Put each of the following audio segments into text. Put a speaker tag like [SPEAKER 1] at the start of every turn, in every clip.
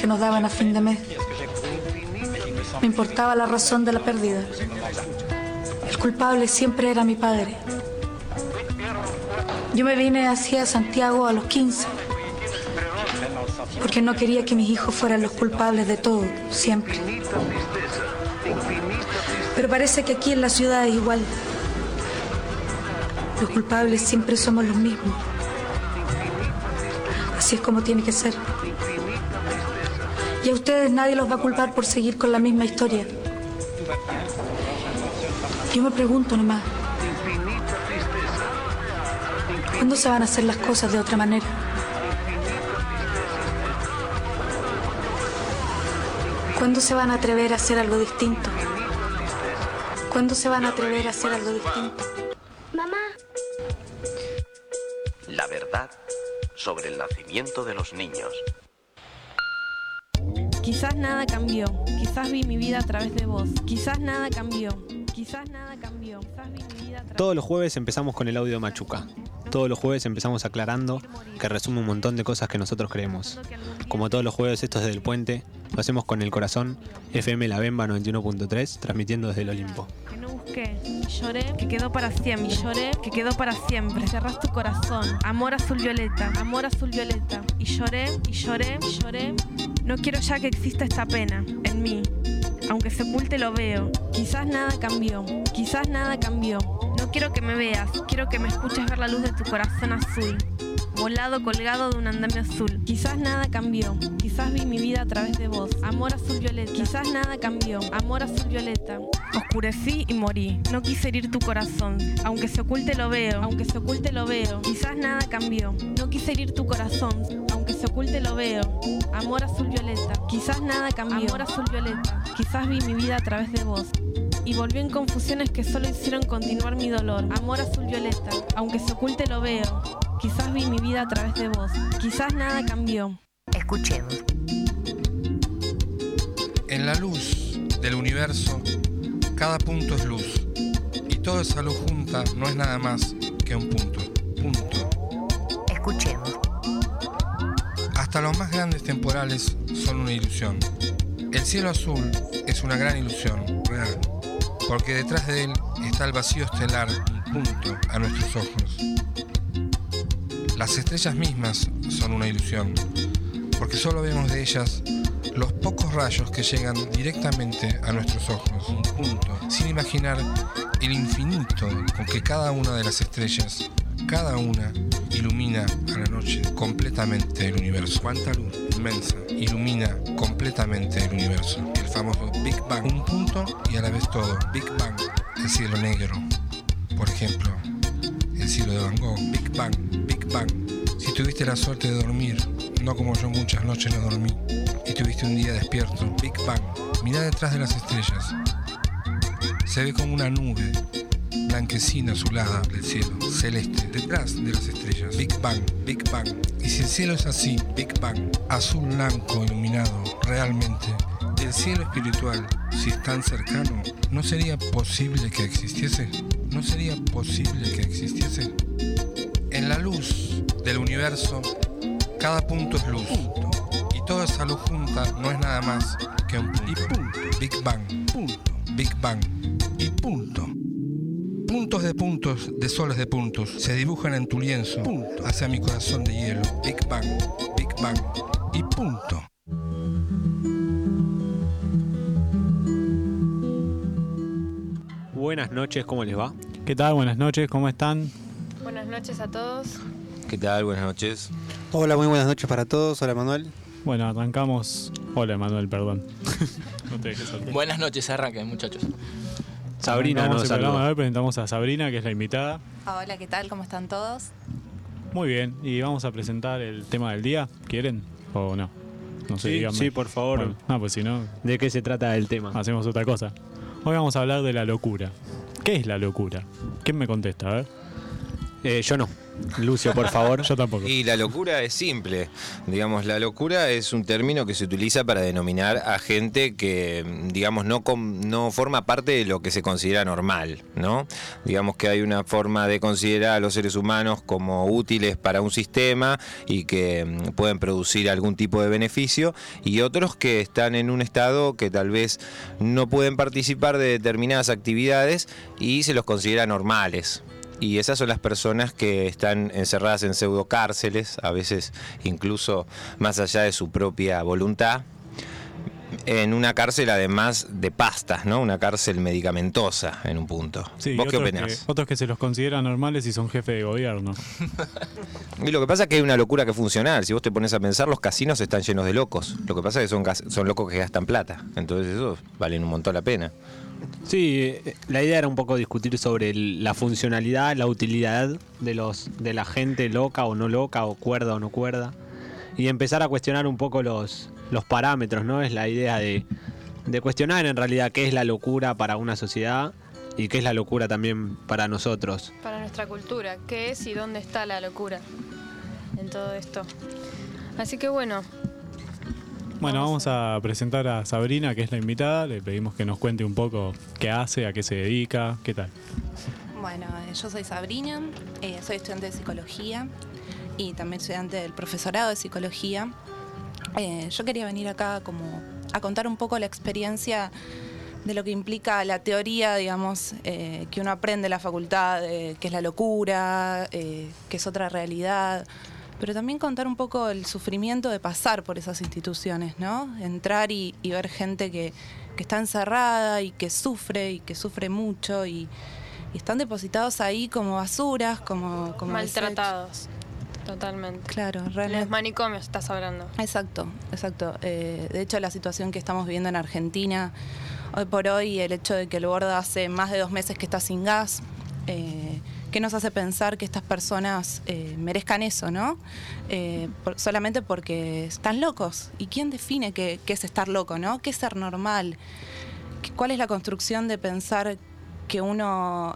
[SPEAKER 1] que nos daban a fin de mes. Me importaba la razón de la pérdida. El culpable siempre era mi padre. Yo me vine hacia Santiago a los 15, porque no quería que mis hijos fueran los culpables de todo, siempre. Pero parece que aquí en la ciudad es igual. Los culpables siempre somos los mismos. Así es como tiene que ser. Y a ustedes nadie los va a culpar por seguir con la misma historia. Yo me pregunto nomás, ¿cuándo se van a hacer las cosas de otra manera? ¿Cuándo se van a atrever a hacer algo distinto? ¿Cuándo se van a atrever a hacer algo distinto?
[SPEAKER 2] Mamá.
[SPEAKER 3] La verdad sobre el nacimiento de los niños.
[SPEAKER 4] Quizás nada cambió, quizás vi mi vida a través de vos. Quizás nada cambió, quizás nada cambió. Quizás vi mi vida a través...
[SPEAKER 5] Todos los jueves empezamos con el audio Machuca. Todos los jueves empezamos aclarando, que resume un montón de cosas que nosotros creemos. Como todos los jueves, esto es desde el puente, lo hacemos con el corazón, FM La Bemba 91.3, transmitiendo desde el Olimpo.
[SPEAKER 4] Que no busqué, y lloré, que quedó para siempre. Y lloré, que quedó para siempre. Cerrás tu corazón, amor azul violeta, amor azul violeta. Y lloré, y lloré, y lloré. No quiero ya que exista esta pena en mí. Aunque se oculte lo veo. Quizás nada cambió, quizás nada cambió. No quiero que me veas, quiero que me escuches ver la luz de tu corazón azul. Volado colgado de un andamio azul. Quizás nada cambió, quizás vi mi vida a través de vos. Amor azul violeta, quizás nada cambió. Amor azul violeta. Oscurecí y morí, no quise herir tu corazón. Aunque se oculte lo veo, aunque se oculte lo veo. Quizás nada cambió, no quise herir tu corazón. Aunque se oculte lo veo. Amor azul violeta, quizás nada cambió. Amor azul violeta, quizás vi mi vida a través de vos. Y volví en confusiones que solo hicieron continuar mi dolor. Amor azul violeta, aunque se oculte lo veo. Quizás vi mi vida a través de vos. Quizás nada cambió.
[SPEAKER 2] Escuchemos.
[SPEAKER 6] En la luz del universo, cada punto es luz. Y toda esa luz junta no es nada más que un punto. Punto.
[SPEAKER 2] Escuchemos.
[SPEAKER 6] Hasta los más grandes temporales son una ilusión. El cielo azul es una gran ilusión, real. Porque detrás de él está el vacío estelar, un punto a nuestros ojos. Las estrellas mismas son una ilusión, porque solo vemos de ellas los pocos rayos que llegan directamente a nuestros ojos, un punto, sin imaginar el infinito con que cada una de las estrellas, cada una, ilumina a la noche completamente el universo. Cuánta luz inmensa ilumina completamente el universo. El famoso Big Bang, un punto y a la vez todo. Big Bang, el cielo negro, por ejemplo, el cielo de Van Gogh. Big Bang, Big Bang. Si tuviste la suerte de dormir, no como yo muchas noches no dormí, y tuviste un día despierto, Big Bang. Mirá detrás de las estrellas. Se ve como una nube blanquecina azulada del cielo, celeste, detrás de las estrellas. Big Bang, Big Bang. Y si el cielo es así, Big Bang, azul blanco iluminado, realmente, el cielo espiritual, si es tan cercano, ¿no sería posible que existiese? ¿No sería posible que existiese? En la luz del universo, cada punto es luz. Y toda esa luz junta no es nada más que un punto. Y punto. Big Bang. Punto. Big Bang. Y punto. Puntos de puntos, de soles de puntos, se dibujan en tu lienzo, punto, hacia mi corazón de hielo. Big Bang. Big Bang. Y punto.
[SPEAKER 5] Buenas noches, ¿cómo les va?
[SPEAKER 7] ¿Qué tal? Buenas noches, ¿cómo están?
[SPEAKER 8] Buenas noches a todos.
[SPEAKER 9] ¿Qué tal? Buenas noches.
[SPEAKER 10] Hola, muy buenas noches para todos. Hola, Manuel.
[SPEAKER 7] Bueno, arrancamos. Hola, Manuel, perdón. No te dejes sorprender.
[SPEAKER 9] Buenas noches, arranquen, muchachos.
[SPEAKER 5] Sabrina nos saluda.
[SPEAKER 7] Hoy presentamos a Sabrina, que es la invitada.
[SPEAKER 8] Hola, ¿qué tal? ¿Cómo están todos?
[SPEAKER 7] Muy bien, y vamos a presentar el tema del día. ¿Quieren o no? No sé,
[SPEAKER 5] Sí,
[SPEAKER 7] díganme.
[SPEAKER 5] sí, por favor.
[SPEAKER 7] Bueno, no, pues si no,
[SPEAKER 5] ¿De qué se trata el tema?
[SPEAKER 7] hacemos otra cosa. Hoy vamos a hablar de la locura. ¿Qué es la locura? ¿Quién me contesta? A ver.
[SPEAKER 5] Yo no. Lucio, por favor.
[SPEAKER 7] Yo tampoco.
[SPEAKER 9] Y la locura es simple. Digamos, la locura es un término que se utiliza para denominar a gente que, digamos, no forma parte de lo que se considera normal, ¿no? Digamos que hay una forma de considerar a los seres humanos como útiles para un sistema y que pueden producir algún tipo de beneficio, y otros que están en un estado que tal vez no pueden participar de determinadas actividades y se los considera normales. Y esas son las personas que están encerradas en pseudocárceles, a veces incluso más allá de su propia voluntad, en una cárcel además de pastas, ¿no? Una cárcel medicamentosa en un punto.
[SPEAKER 7] Sí,
[SPEAKER 9] ¿Vos qué opinás?
[SPEAKER 7] Otros que se los consideran normales y son jefe de gobierno.
[SPEAKER 9] Y lo que pasa es que hay una locura que es funcional. Si vos te pones a pensar, los casinos están llenos de locos. Lo que pasa es que son locos que gastan plata. Entonces eso valen un montón la pena.
[SPEAKER 5] Sí, la idea era un poco discutir sobre la funcionalidad, la utilidad de la gente loca o no loca, o cuerda o no cuerda, y empezar a cuestionar un poco los parámetros, ¿no? Es la idea de cuestionar en realidad qué es la locura para una sociedad y qué es la locura también para nosotros.
[SPEAKER 8] Para nuestra cultura, ¿qué es y dónde está la locura en todo esto? Así que bueno,
[SPEAKER 7] vamos a presentar a Sabrina, que es la invitada. Le pedimos que nos cuente un poco qué hace, a qué se dedica, qué tal.
[SPEAKER 11] Bueno, yo soy Sabrina, soy estudiante de psicología y también estudiante del profesorado de psicología. Yo quería venir acá como a contar un poco la experiencia de lo que implica la teoría, digamos, que uno aprende en la facultad, que es la locura, que es otra realidad, pero también contar un poco el sufrimiento de pasar por esas instituciones, ¿no? Entrar y ver gente que está encerrada y que sufre mucho y están depositados ahí como basuras, como
[SPEAKER 8] maltratados. Totalmente.
[SPEAKER 11] Claro, realmente.
[SPEAKER 8] Los manicomios estás hablando.
[SPEAKER 11] Exacto. De hecho, la situación que estamos viviendo en Argentina, hoy por hoy, el hecho de que el Borda hace más de 2 meses que está sin gas, ¿qué nos hace pensar que estas personas merezcan eso, ¿no? Solamente porque están locos. ¿Y quién define qué es estar loco, ¿no? ¿Qué es ser normal? ¿Cuál es la construcción de pensar que uno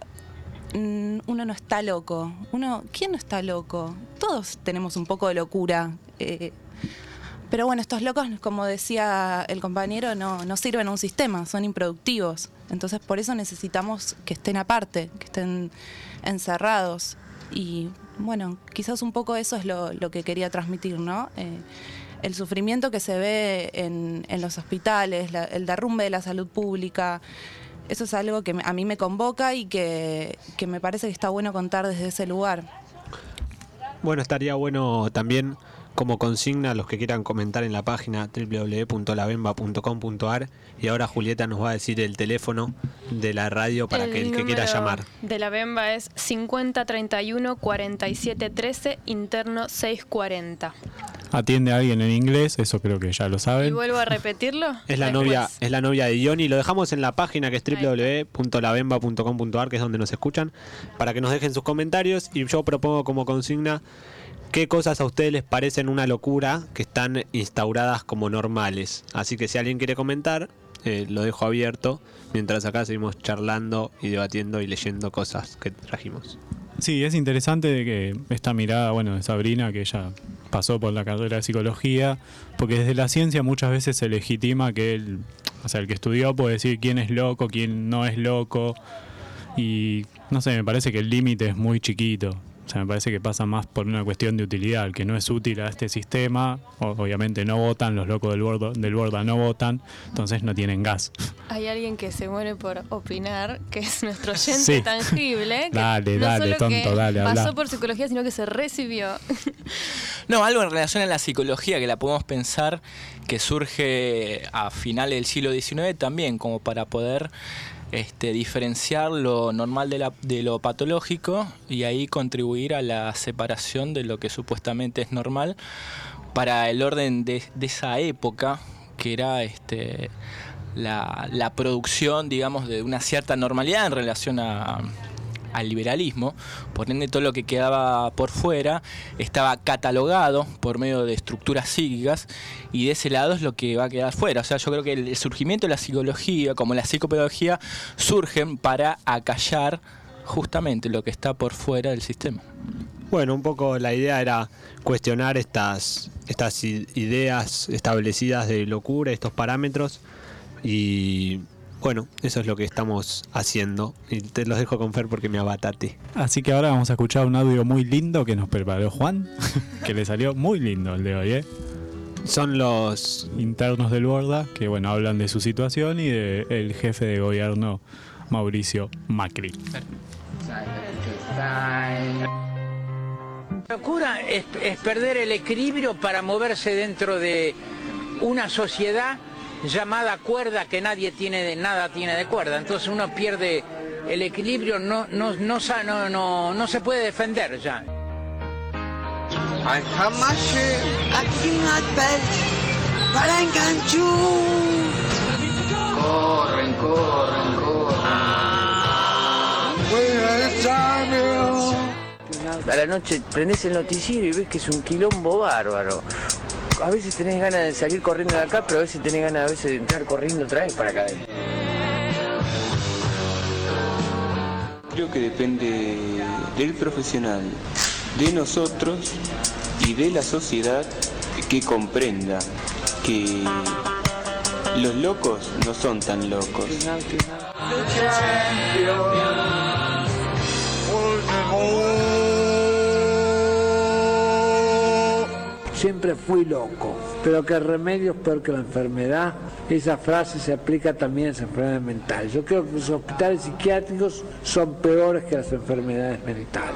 [SPEAKER 11] no está loco? ¿Quién no está loco? Todos tenemos un poco de locura. Pero bueno, estos locos, como decía el compañero, no sirven a un sistema, son improductivos. Entonces por eso necesitamos que estén aparte, que estén encerrados. Y bueno, quizás un poco eso es lo que quería transmitir, ¿no? El sufrimiento que se ve en los hospitales, el derrumbe de la salud pública. Eso es algo que a mí me convoca y que me parece que está bueno contar desde ese lugar.
[SPEAKER 5] Bueno, estaría bueno también como consigna los que quieran comentar en la página www.labemba.com.ar, y ahora Julieta nos va a decir el teléfono de la radio para que el que quiera llamar.
[SPEAKER 8] De la Bemba es 5031 4713 interno 640.
[SPEAKER 7] Atiende a alguien en inglés, eso creo que ya lo saben.
[SPEAKER 8] ¿Y vuelvo a repetirlo?
[SPEAKER 5] Es la novia de Johnny. Lo dejamos en la página que es www.labemba.com.ar, que es donde nos escuchan, para que nos dejen sus comentarios. Y yo propongo como consigna qué cosas a ustedes les parecen una locura que están instauradas como normales. Así que si alguien quiere comentar, lo dejo abierto, mientras acá seguimos charlando y debatiendo y leyendo cosas que trajimos.
[SPEAKER 7] Sí, es interesante de que esta mirada, de Sabrina, que ella pasó por la carrera de psicología, porque desde la ciencia muchas veces se legitima que el que estudió puede decir quién es loco, quién no es loco, y no sé, me parece que el límite es muy chiquito. O sea, me parece que pasa más por una cuestión de utilidad. El que no es útil a este sistema, obviamente no votan, los locos del Borda no votan, entonces no tienen gas.
[SPEAKER 8] Hay alguien que se muere por opinar, que es nuestro oyente tangible. Que
[SPEAKER 7] dale, tonto,
[SPEAKER 8] que
[SPEAKER 7] dale,
[SPEAKER 8] pasó
[SPEAKER 7] habla.
[SPEAKER 8] por psicología, sino que se recibió.
[SPEAKER 12] No, algo en relación a la psicología que la podemos pensar que surge a finales del siglo XIX también, como para poder diferenciar lo normal de lo patológico y ahí contribuir a la separación de lo que supuestamente es normal para el orden de esa época, que era la producción, digamos, de una cierta normalidad en relación al liberalismo. Por ende, todo lo que quedaba por fuera estaba catalogado por medio de estructuras psíquicas, y de ese lado es lo que va a quedar fuera. O sea, yo creo que el surgimiento de la psicología, como la psicopedagogía, surgen para acallar justamente lo que está por fuera del sistema.
[SPEAKER 5] Bueno, un poco la idea era cuestionar estas ideas establecidas de locura, estos parámetros, y bueno, eso es lo que estamos haciendo. Y te los dejo con Fer porque me abatate.
[SPEAKER 7] Así que ahora vamos a escuchar un audio muy lindo que nos preparó Juan, que le salió muy lindo el de hoy, ¿eh?
[SPEAKER 5] Son los
[SPEAKER 7] internos del Borda que, bueno, hablan de su situación y del jefe de gobierno, Mauricio Macri.
[SPEAKER 13] La locura es perder el equilibrio para moverse dentro de una sociedad llamada cuerda, que nada tiene de cuerda. Entonces uno pierde el equilibrio, no se puede defender ya.
[SPEAKER 14] Corren. A la noche prendés el noticiero y ves que es un quilombo bárbaro. A veces tenés ganas de salir corriendo de acá, pero a veces tenés ganas de entrar corriendo otra vez para acá adentro.
[SPEAKER 15] Creo que depende del profesional, de nosotros y de la sociedad que comprenda que los locos no son tan locos.
[SPEAKER 16] Siempre fui loco, pero que el remedio es peor que la enfermedad. Esa frase se aplica también a las enfermedades mentales. Yo creo que los hospitales psiquiátricos son peores que las enfermedades mentales.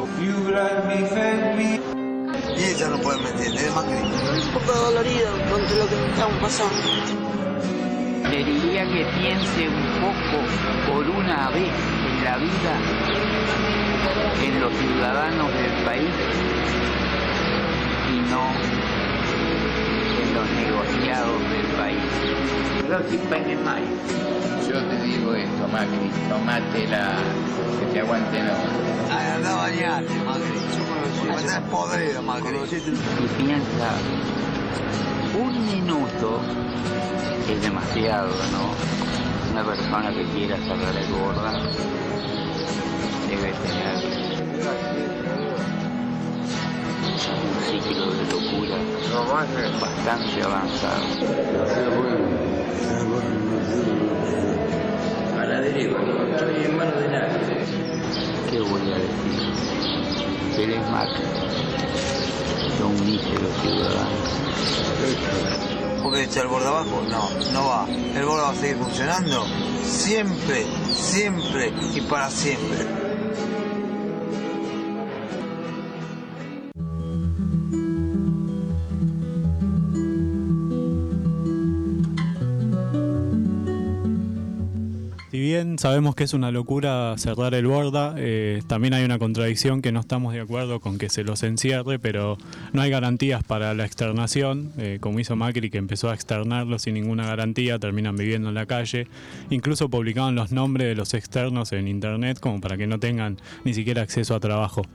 [SPEAKER 17] Y ella no puede mentir, es más crítico. Un poco dolorido contra lo que me estamos pasando.
[SPEAKER 18] Le diría que piense un poco por una vez en la vida en los ciudadanos del país y no en los negociados del país.
[SPEAKER 14] Yo te digo esto, Macri, tomátela, que te aguante la...
[SPEAKER 17] Ay, anda a bañarte, Macri. Estás podrido, Macri.
[SPEAKER 18] Y piensa, un minuto es demasiado, ¿no? Una persona que quiera sacar el Borda debe tener un ciclo de locura bastante avanzado.
[SPEAKER 14] A la deriva, no estoy en manos de nadie.
[SPEAKER 18] ¿Qué voy a decir? Él es Macri, son un mísero ciudadano.
[SPEAKER 17] ¿Por qué echar el Borda abajo? No va. El Borda va a seguir funcionando siempre y para siempre.
[SPEAKER 7] Si bien sabemos que es una locura cerrar el Borda, también hay una contradicción que no estamos de acuerdo con que se los encierre, pero no hay garantías para la externación, como hizo Macri, que empezó a externarlos sin ninguna garantía, terminan viviendo en la calle. Incluso publicaban los nombres de los externos en internet como para que no tengan ni siquiera acceso a trabajo.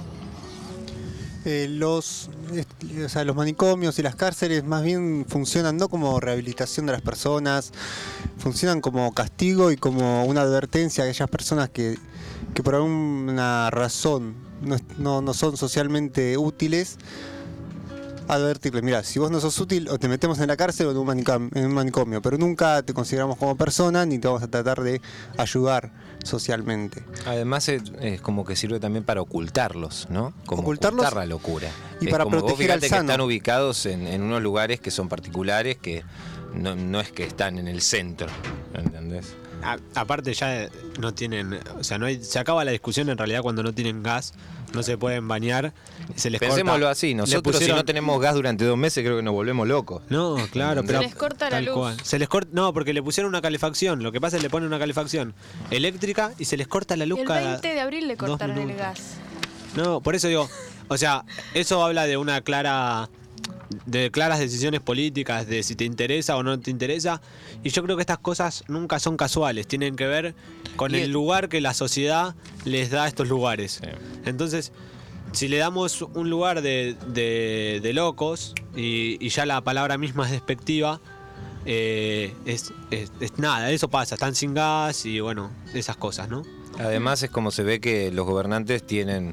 [SPEAKER 10] Los manicomios y las cárceles más bien funcionan no como rehabilitación de las personas, funcionan como castigo y como una advertencia a aquellas personas que por alguna razón no son socialmente útiles. Advertirle, mira, si vos no sos útil, o te metemos en la cárcel o en un manicomio, pero nunca te consideramos como persona ni te vamos a tratar de ayudar socialmente.
[SPEAKER 9] Además es como que sirve también para ocultarlos, ¿no? Como ocultar la locura.
[SPEAKER 10] Y para
[SPEAKER 9] como
[SPEAKER 10] proteger al
[SPEAKER 9] que
[SPEAKER 10] sano.
[SPEAKER 9] están ubicados en unos lugares que son particulares, que no es que están en el centro, ¿entendés?
[SPEAKER 5] Aparte ya no tienen, o sea, se acaba la discusión en realidad cuando no tienen gas, no se pueden bañar, se les
[SPEAKER 9] Pensémoslo
[SPEAKER 5] corta.
[SPEAKER 9] así, nosotros si no tenemos gas durante 2 meses creo que nos volvemos locos.
[SPEAKER 5] No, claro, pero
[SPEAKER 8] se les corta la luz.
[SPEAKER 5] Se les corta, no, porque le pusieron una calefacción, lo que pasa es que le ponen una calefacción eléctrica y se les corta la luz
[SPEAKER 8] El
[SPEAKER 5] cada
[SPEAKER 8] 20 de abril le
[SPEAKER 5] 2
[SPEAKER 8] cortaron el
[SPEAKER 5] minutos.
[SPEAKER 8] gas.
[SPEAKER 5] No, por eso digo, o sea, eso habla de una claras decisiones políticas, de si te interesa o no te interesa, y yo creo que estas cosas nunca son casuales, tienen que ver con el lugar que la sociedad les da a estos lugares. Entonces, si le damos un lugar de locos y ya la palabra misma es despectiva, es nada, eso pasa, están sin gas y bueno, esas cosas, ¿no?
[SPEAKER 9] Además es como se ve que los gobernantes tienen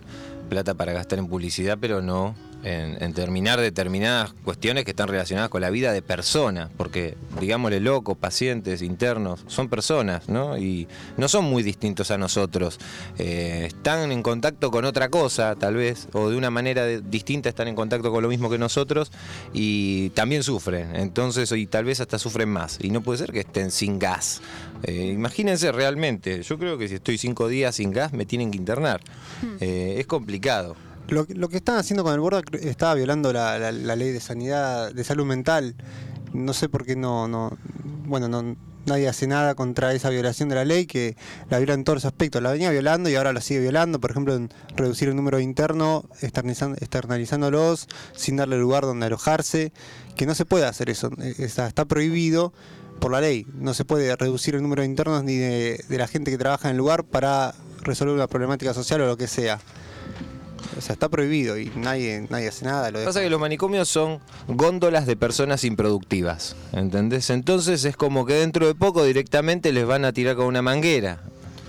[SPEAKER 9] plata para gastar en publicidad, pero no en terminar determinadas cuestiones que están relacionadas con la vida de personas, porque, digámosle, locos, pacientes, internos, son personas, ¿no? Y no son muy distintos a nosotros. Están en contacto con otra cosa, tal vez, o de una manera distinta están en contacto con lo mismo que nosotros y también sufren. Entonces, y tal vez hasta sufren más. Y no puede ser que estén sin gas. Imagínense realmente, yo creo que si estoy 5 días sin gas me tienen que internar. Es complicado.
[SPEAKER 10] Lo que están haciendo con el Borda estaba violando la ley de sanidad, de salud mental. No sé por qué nadie hace nada contra esa violación de la ley, que la viola en todos los aspectos. La venía violando y ahora la sigue violando, por ejemplo, en reducir el número de internos, externalizándolos, sin darle lugar donde alojarse, que no se puede hacer eso, está prohibido por la ley. No se puede reducir el número de internos ni de la gente que trabaja en el lugar para resolver una problemática social o lo que sea. O sea, está prohibido y nadie hace nada.
[SPEAKER 9] Lo que pasa es que los manicomios son góndolas de personas improductivas, ¿entendés? Entonces es como que dentro de poco directamente les van a tirar con una manguera.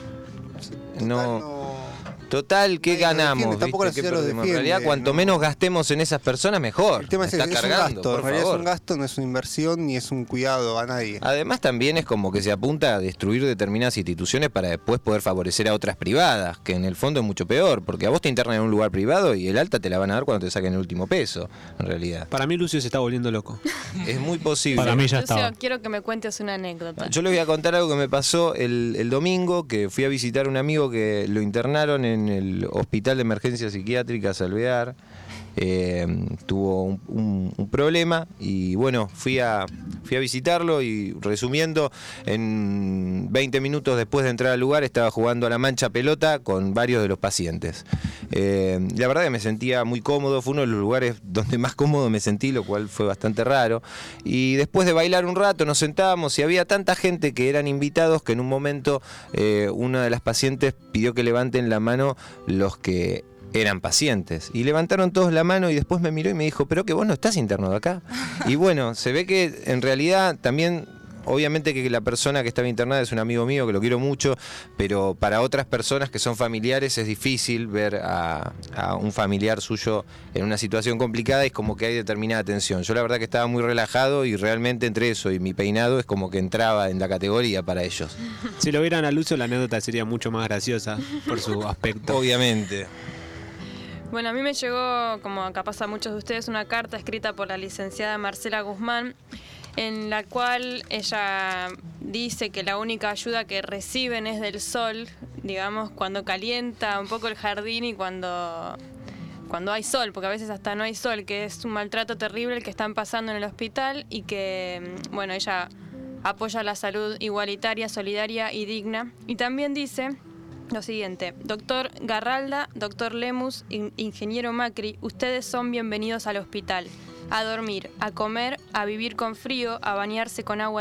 [SPEAKER 9] Total, ¿qué ganamos? En realidad, cuanto menos gastemos en esas personas, mejor.
[SPEAKER 10] El tema es
[SPEAKER 9] está cargando,
[SPEAKER 10] un gasto,
[SPEAKER 9] por
[SPEAKER 10] en realidad
[SPEAKER 9] favor.
[SPEAKER 10] es un gasto, no es una inversión ni es un cuidado a nadie.
[SPEAKER 9] Además, también es como que se apunta a destruir determinadas instituciones para después poder favorecer a otras privadas, que en el fondo es mucho peor, porque a vos te internan en un lugar privado y el alta te la van a dar cuando te saquen el último peso, en realidad.
[SPEAKER 5] Para mí Lucio se está volviendo loco.
[SPEAKER 9] Es muy posible.
[SPEAKER 7] Para mí ya
[SPEAKER 8] Lucio,
[SPEAKER 7] estaba.
[SPEAKER 8] quiero que me cuentes una anécdota.
[SPEAKER 9] Yo les voy a contar algo que me pasó el domingo, que fui a visitar a un amigo que lo internaron en el Hospital de Emergencia Psiquiátrica Alvear. Tuvo un problema y bueno, fui a visitarlo y, resumiendo, en 20 minutos después de entrar al lugar estaba jugando a la mancha pelota con varios de los pacientes. La verdad que me sentía muy cómodo, fue uno de los lugares donde más cómodo me sentí, lo cual fue bastante raro. Y después de bailar un rato nos sentábamos y había tanta gente que eran invitados que en un momento una de las pacientes pidió que levanten la mano los que eran pacientes, y levantaron todos la mano y después me miró y me dijo, pero que vos no estás internado acá. Y bueno, se ve que en realidad también, obviamente que la persona que estaba internada es un amigo mío que lo quiero mucho, pero para otras personas que son familiares es difícil ver a un familiar suyo en una situación complicada, y es como que hay determinada tensión. Yo la verdad que estaba muy relajado y realmente entre eso y mi peinado es como que entraba en la categoría para ellos.
[SPEAKER 5] Si lo vieran a Lucio, la anécdota sería mucho más graciosa por su aspecto.
[SPEAKER 9] Obviamente.
[SPEAKER 8] Bueno, a mí me llegó, como capaz a muchos de ustedes, una carta escrita por la licenciada Marcela Guzmán, en la cual ella dice que la única ayuda que reciben es del sol, digamos, cuando calienta un poco el jardín y cuando hay sol, porque a veces hasta no hay sol, que es un maltrato terrible el que están pasando en el hospital, y que, bueno, ella apoya la salud igualitaria, solidaria y digna. Y también dice lo siguiente: doctor Garralda, doctor Lemus, ingeniero Macri, ustedes son bienvenidos al hospital. A dormir, a comer, a vivir con frío, a bañarse con agua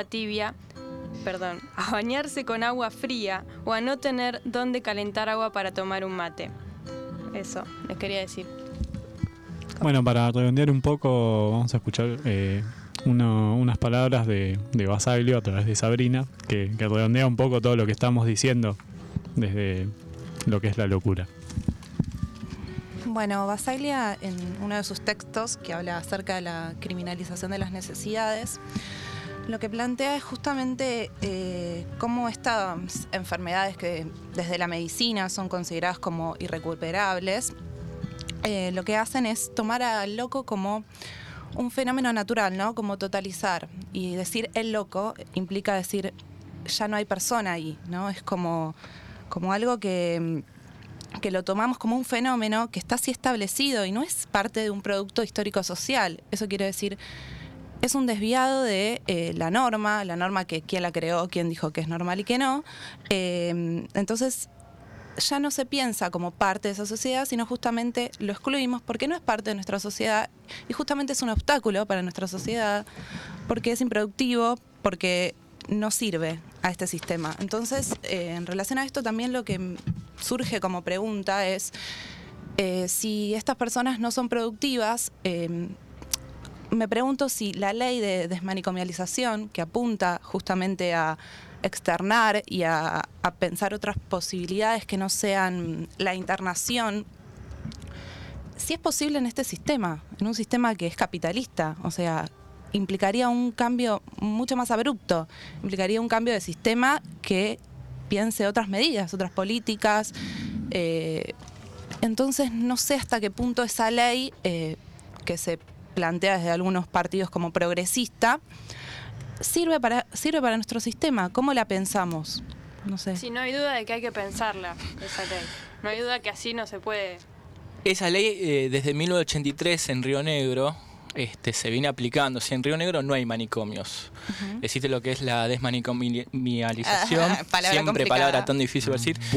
[SPEAKER 8] fría o a no tener dónde calentar agua para tomar un mate. Eso les quería decir.
[SPEAKER 7] Bueno, para redondear un poco, vamos a escuchar unas palabras de Basaglio a través de Sabrina, que redondea un poco todo lo que estamos diciendo desde lo que es la locura.
[SPEAKER 11] Bueno, Basaglia, en uno de sus textos que habla acerca de la criminalización de las necesidades, lo que plantea es justamente cómo estas enfermedades que desde la medicina son consideradas como irrecuperables, lo que hacen es tomar al loco como un fenómeno natural, ¿no? Como totalizar. Y decir el loco implica decir ya no hay persona ahí, ¿no? Es como algo que lo tomamos como un fenómeno que está así establecido y no es parte de un producto histórico-social. Eso quiere decir, es un desviado de la norma que quién la creó, quién dijo que es normal y que no. Entonces ya no se piensa como parte de esa sociedad, sino justamente lo excluimos porque no es parte de nuestra sociedad y justamente es un obstáculo para nuestra sociedad porque es improductivo, porque no sirve a este sistema. Entonces, en relación a esto también lo que surge como pregunta es si estas personas no son productivas, me pregunto si la ley de desmanicomialización, que apunta justamente a externar y a pensar otras posibilidades que no sean la internación, si es posible en este sistema, en un sistema que es capitalista, o sea, implicaría un cambio mucho más abrupto, implicaría un cambio de sistema que piense otras medidas, otras políticas. Entonces no sé hasta qué punto esa ley que se plantea desde algunos partidos como progresista sirve para nuestro sistema. ¿Cómo la pensamos? No sé.
[SPEAKER 8] Sí, no hay duda de que hay que pensarla, esa ley. No hay duda que así no se puede.
[SPEAKER 12] Esa ley desde 1983 en Río Negro se viene aplicando. Si en Río Negro no hay manicomios. Existe lo que es la desmanicomialización. Siempre complicada. Palabra tan difícil de decir.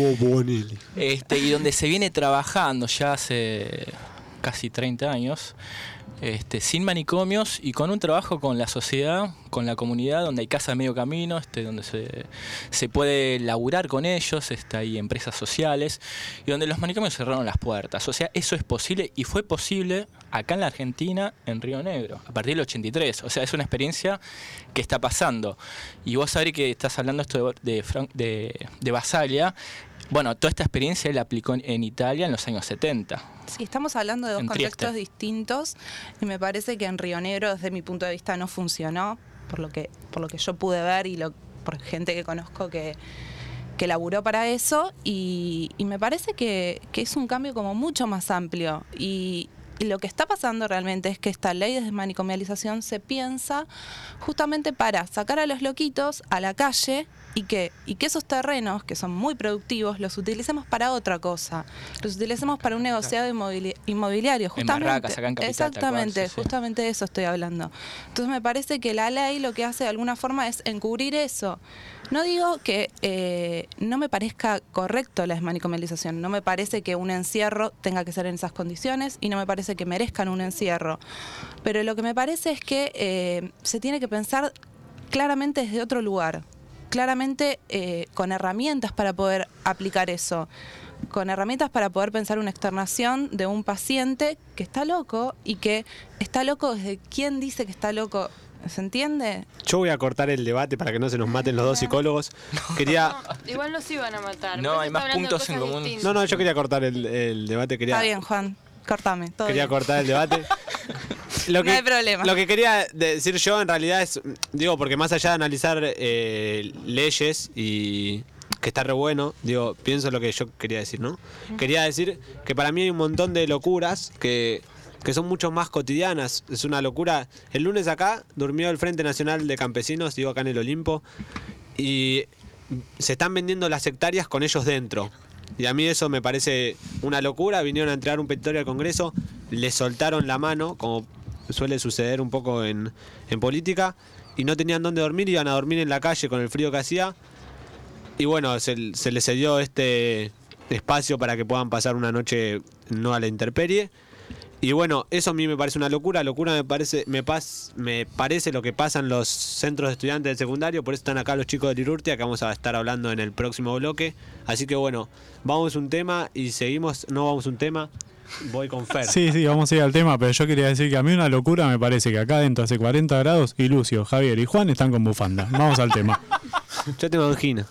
[SPEAKER 12] Y donde se viene trabajando ya hace casi 30 años. Sin manicomios y con un trabajo con la sociedad, con la comunidad, donde hay casa de medio camino, donde se puede laburar con ellos, hay empresas sociales, y donde los manicomios cerraron las puertas. O sea, eso es posible y fue posible acá en la Argentina, en Río Negro, a partir del 83. O sea, es una experiencia que está pasando. Y vos sabés que estás hablando esto de Basaglia. Bueno, toda esta experiencia él aplicó en Italia en los años 70.
[SPEAKER 11] Sí, estamos hablando de dos contextos distintos y me parece que en Río Negro, desde mi punto de vista, no funcionó, por lo que yo pude ver y por gente que conozco que laburó para eso, y me parece que es un cambio como mucho más amplio. Y lo que está pasando realmente es que esta ley de desmanicomialización se piensa justamente para sacar a los loquitos a la calle y que esos terrenos, que son muy productivos, los utilicemos para otra cosa. Los utilicemos para un negociado inmobiliario. Justamente,
[SPEAKER 12] en Barracas, acá en Capital.
[SPEAKER 11] Exactamente,
[SPEAKER 12] Cual, sí,
[SPEAKER 11] justamente de eso estoy hablando. Entonces me parece que la ley lo que hace de alguna forma es encubrir eso. No digo que no me parezca correcto la desmanicomialización, no me parece que un encierro tenga que ser en esas condiciones y no me parece que merezcan un encierro. Pero lo que me parece es que se tiene que pensar claramente desde otro lugar. Claramente con herramientas para poder aplicar eso, con herramientas para poder pensar una externación de un paciente que está loco y que está loco desde quién dice que está loco. ¿Se entiende?
[SPEAKER 5] Yo voy a cortar el debate para que no se nos maten los dos psicólogos. Quería...
[SPEAKER 8] Igual nos iban a matar.
[SPEAKER 12] No, hay más puntos en común.
[SPEAKER 5] No, yo quería cortar el debate.
[SPEAKER 11] Está bien, Juan, cortame.
[SPEAKER 5] Quería cortar el debate.
[SPEAKER 11] No hay problema.
[SPEAKER 5] Lo que quería decir yo en realidad es, digo, porque más allá de analizar leyes y que está re bueno, digo, pienso lo que yo quería decir, ¿no? Quería decir que para mí hay un montón de locuras que son mucho más cotidianas. Es una locura. El lunes acá durmió el Frente Nacional de Campesinos, digo acá en el Olimpo, y se están vendiendo las hectáreas con ellos dentro. Y a mí eso me parece una locura. Vinieron a entregar un petitorio al Congreso, le soltaron la mano, como suele suceder un poco en política, y no tenían dónde dormir, iban a dormir en la calle con el frío que hacía. Y bueno, se les cedió este espacio para que puedan pasar una noche no a la intemperie. Y bueno, eso a mí me parece una locura. Locura me parece lo que pasa en los centros de estudiantes del secundario. Por eso están acá los chicos de Lirurtia, que vamos a estar hablando en el próximo bloque. Así que bueno, vamos a un tema y seguimos. No vamos a un tema, voy con Fer.
[SPEAKER 7] Sí, vamos a ir al tema, pero yo quería decir que a mí una locura me parece que acá adentro hace 40 grados y Lucio, Javier y Juan están con bufanda. Vamos al tema.
[SPEAKER 5] Yo tengo angina.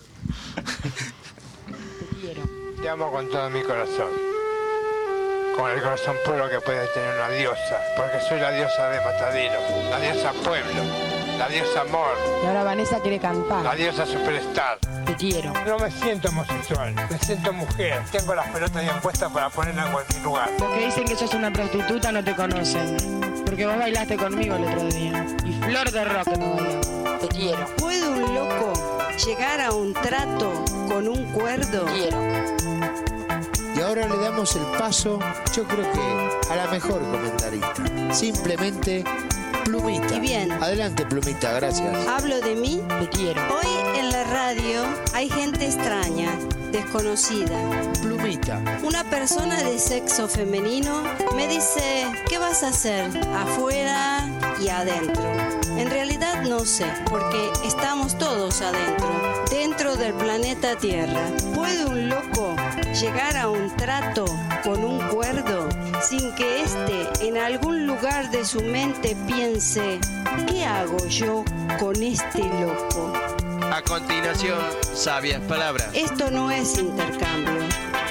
[SPEAKER 16] Te amo con todo mi corazón. Con el corazón puro que puede tener una diosa, porque soy la diosa de Matadero, la diosa Pueblo, la diosa Amor.
[SPEAKER 19] Y ahora Vanessa quiere cantar.
[SPEAKER 16] La diosa Superstar.
[SPEAKER 19] Te quiero.
[SPEAKER 16] No me siento homosexual, me siento mujer. Tengo las pelotas bien puestas para ponerla en cualquier lugar.
[SPEAKER 19] Los que dicen que sos una prostituta no te conocen, porque vos bailaste conmigo el otro día. Y Flor de Rock me bailó. Te quiero.
[SPEAKER 20] ¿Puede un loco llegar a un trato con un cuerdo?
[SPEAKER 19] Te quiero.
[SPEAKER 21] Y ahora le damos el paso, yo creo que a la mejor comentarista. Simplemente Plumita.
[SPEAKER 20] Y bien.
[SPEAKER 21] Adelante, Plumita, gracias.
[SPEAKER 20] Hablo de mí.
[SPEAKER 19] Te quiero.
[SPEAKER 20] Hoy en la radio hay gente extraña, desconocida.
[SPEAKER 21] Plumita.
[SPEAKER 20] Una persona de sexo femenino me dice, ¿qué vas a hacer afuera y adentro? En realidad no sé, porque estamos todos adentro, dentro del planeta Tierra. ¿Puede un loco llegar a un trato con un cuerdo sin que éste en algún lugar de su mente piense, ¿qué hago yo con este loco?
[SPEAKER 22] A continuación, sabias palabras.
[SPEAKER 20] Esto no es intercambio.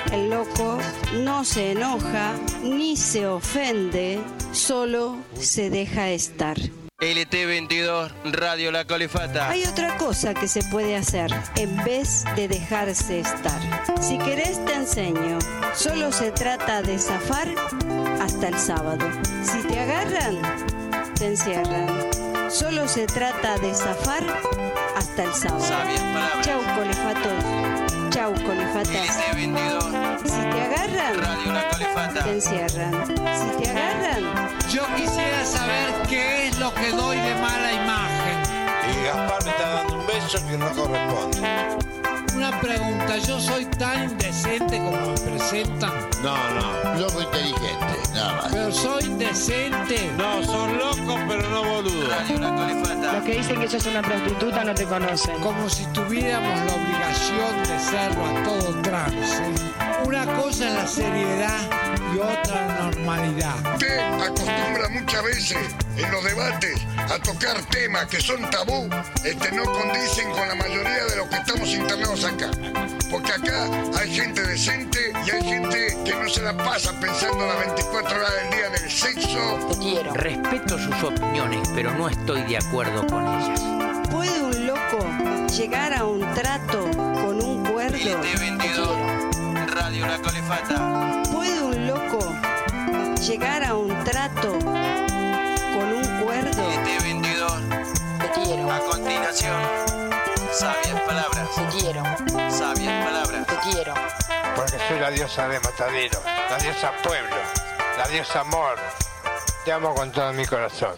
[SPEAKER 20] El loco no se enoja ni se ofende, solo se deja estar.
[SPEAKER 1] LT22, Radio La Colifata.
[SPEAKER 20] Hay otra cosa que se puede hacer en vez de dejarse estar. Si querés te enseño. Solo se trata de zafar hasta el sábado. Si te agarran, te encierran. Solo se trata de zafar hasta el sábado. Chau, colefatos. Chau, colefatas.
[SPEAKER 1] LT22.
[SPEAKER 20] Si te agarran,
[SPEAKER 1] Radio La Colifata.
[SPEAKER 20] te encierran. Si te agarran,
[SPEAKER 16] Yo quisiera saber qué es lo que doy de mala imagen.
[SPEAKER 22] Y Gaspar me está dando un beso que no corresponde.
[SPEAKER 16] Una pregunta, ¿yo soy tan indecente como me presentan?
[SPEAKER 22] No. Loco inteligente, nada más.
[SPEAKER 16] Pero soy indecente.
[SPEAKER 22] No, sos loco pero no boludo.
[SPEAKER 1] Radio La Colifata.
[SPEAKER 19] Los que dicen que sos una prostituta no te conocen.
[SPEAKER 16] Como si tuviéramos la obligación de serlo a todo trance. Una cosa es la seriedad y otra la normalidad.
[SPEAKER 23] Usted acostumbra muchas veces en los debates a tocar temas que son tabú, no condicen con la mayoría de los que estamos internados acá. Porque acá hay gente decente y hay gente que no se la pasa pensando las 24 horas del día en el sexo.
[SPEAKER 18] Te quiero. Respeto sus opiniones, pero no estoy de acuerdo con ellas.
[SPEAKER 20] ¿puede un loco llegar a un trato con un cuerdo?
[SPEAKER 1] LT22, Radio La Colifata.
[SPEAKER 20] ¿Puede un loco llegar a un trato con un cuerdo?
[SPEAKER 1] LT22.
[SPEAKER 18] Te quiero.
[SPEAKER 1] A continuación, sabias palabras.
[SPEAKER 18] Te quiero.
[SPEAKER 1] Sabias palabras.
[SPEAKER 18] Te quiero.
[SPEAKER 22] Porque soy la diosa de Matadero, la diosa pueblo, la diosa amor. Te amo con todo mi corazón.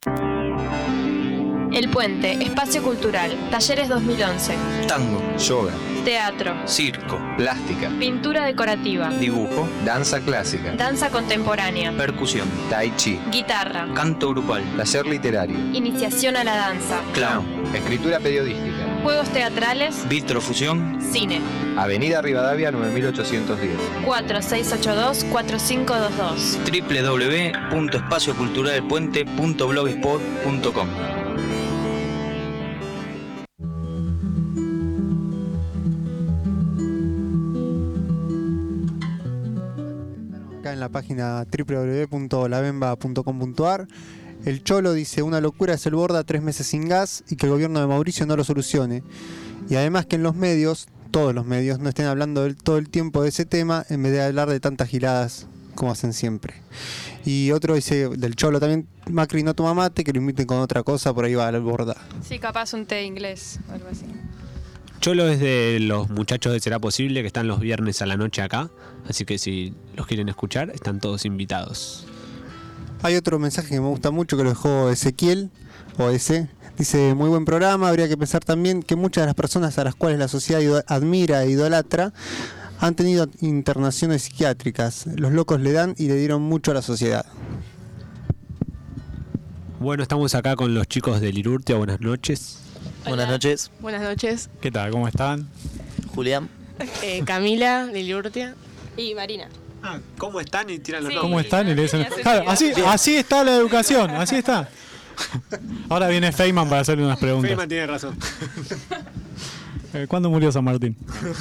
[SPEAKER 8] El Puente, Espacio Cultural, Talleres 2011.
[SPEAKER 24] Tango, yoga,
[SPEAKER 8] Teatro,
[SPEAKER 24] circo, plástica,
[SPEAKER 8] pintura decorativa,
[SPEAKER 24] dibujo, danza clásica,
[SPEAKER 8] danza contemporánea,
[SPEAKER 24] percusión, tai chi,
[SPEAKER 8] guitarra,
[SPEAKER 24] canto grupal, taller literario,
[SPEAKER 8] iniciación a la danza,
[SPEAKER 24] clown, escritura periodística,
[SPEAKER 8] juegos teatrales,
[SPEAKER 24] vitrofusión,
[SPEAKER 8] cine.
[SPEAKER 24] Avenida Rivadavia 9810.
[SPEAKER 8] 4682-4522.
[SPEAKER 24] www.espacioculturalelpuente.blogspot.com.
[SPEAKER 10] Acá en la página www.labemba.com.ar. El Cholo dice: una locura es el Borda 3 meses sin gas y que el gobierno de Mauricio no lo solucione. Y además que en los medios, todos los medios, no estén hablando todo el tiempo de ese tema en vez de hablar de tantas giladas como hacen siempre. Y otro dice del Cholo también: Macri no toma mate, que lo inviten con otra cosa, por ahí va el Borda.
[SPEAKER 8] Sí, capaz un té inglés o algo así.
[SPEAKER 5] Cholo es de los muchachos de Será Posible que están los viernes a la noche acá, así que si los quieren escuchar están todos invitados.
[SPEAKER 10] Hay otro mensaje que me gusta mucho que lo dejó Ezequiel, o ese. Dice: muy buen programa, habría que pensar también que muchas de las personas a las cuales la sociedad admira e idolatra han tenido internaciones psiquiátricas. Los locos le dan y le dieron mucho a la sociedad.
[SPEAKER 5] Bueno, estamos acá con los chicos de Lirurtia, buenas noches.
[SPEAKER 25] Buenas noches.
[SPEAKER 26] Buenas noches.
[SPEAKER 7] ¿Qué tal? ¿Cómo están?
[SPEAKER 25] Julián.
[SPEAKER 26] Camila, Liliurtia.
[SPEAKER 8] Y Marina.
[SPEAKER 5] ¿Cómo están? Y tiran los
[SPEAKER 8] Sí.
[SPEAKER 5] nombres.
[SPEAKER 7] ¿Cómo están? Y le dicen- Claro, así está la educación, así está. Ahora viene Feynman para hacerle unas preguntas.
[SPEAKER 5] Feynman tiene razón.
[SPEAKER 7] ¿Cuándo murió San Martín?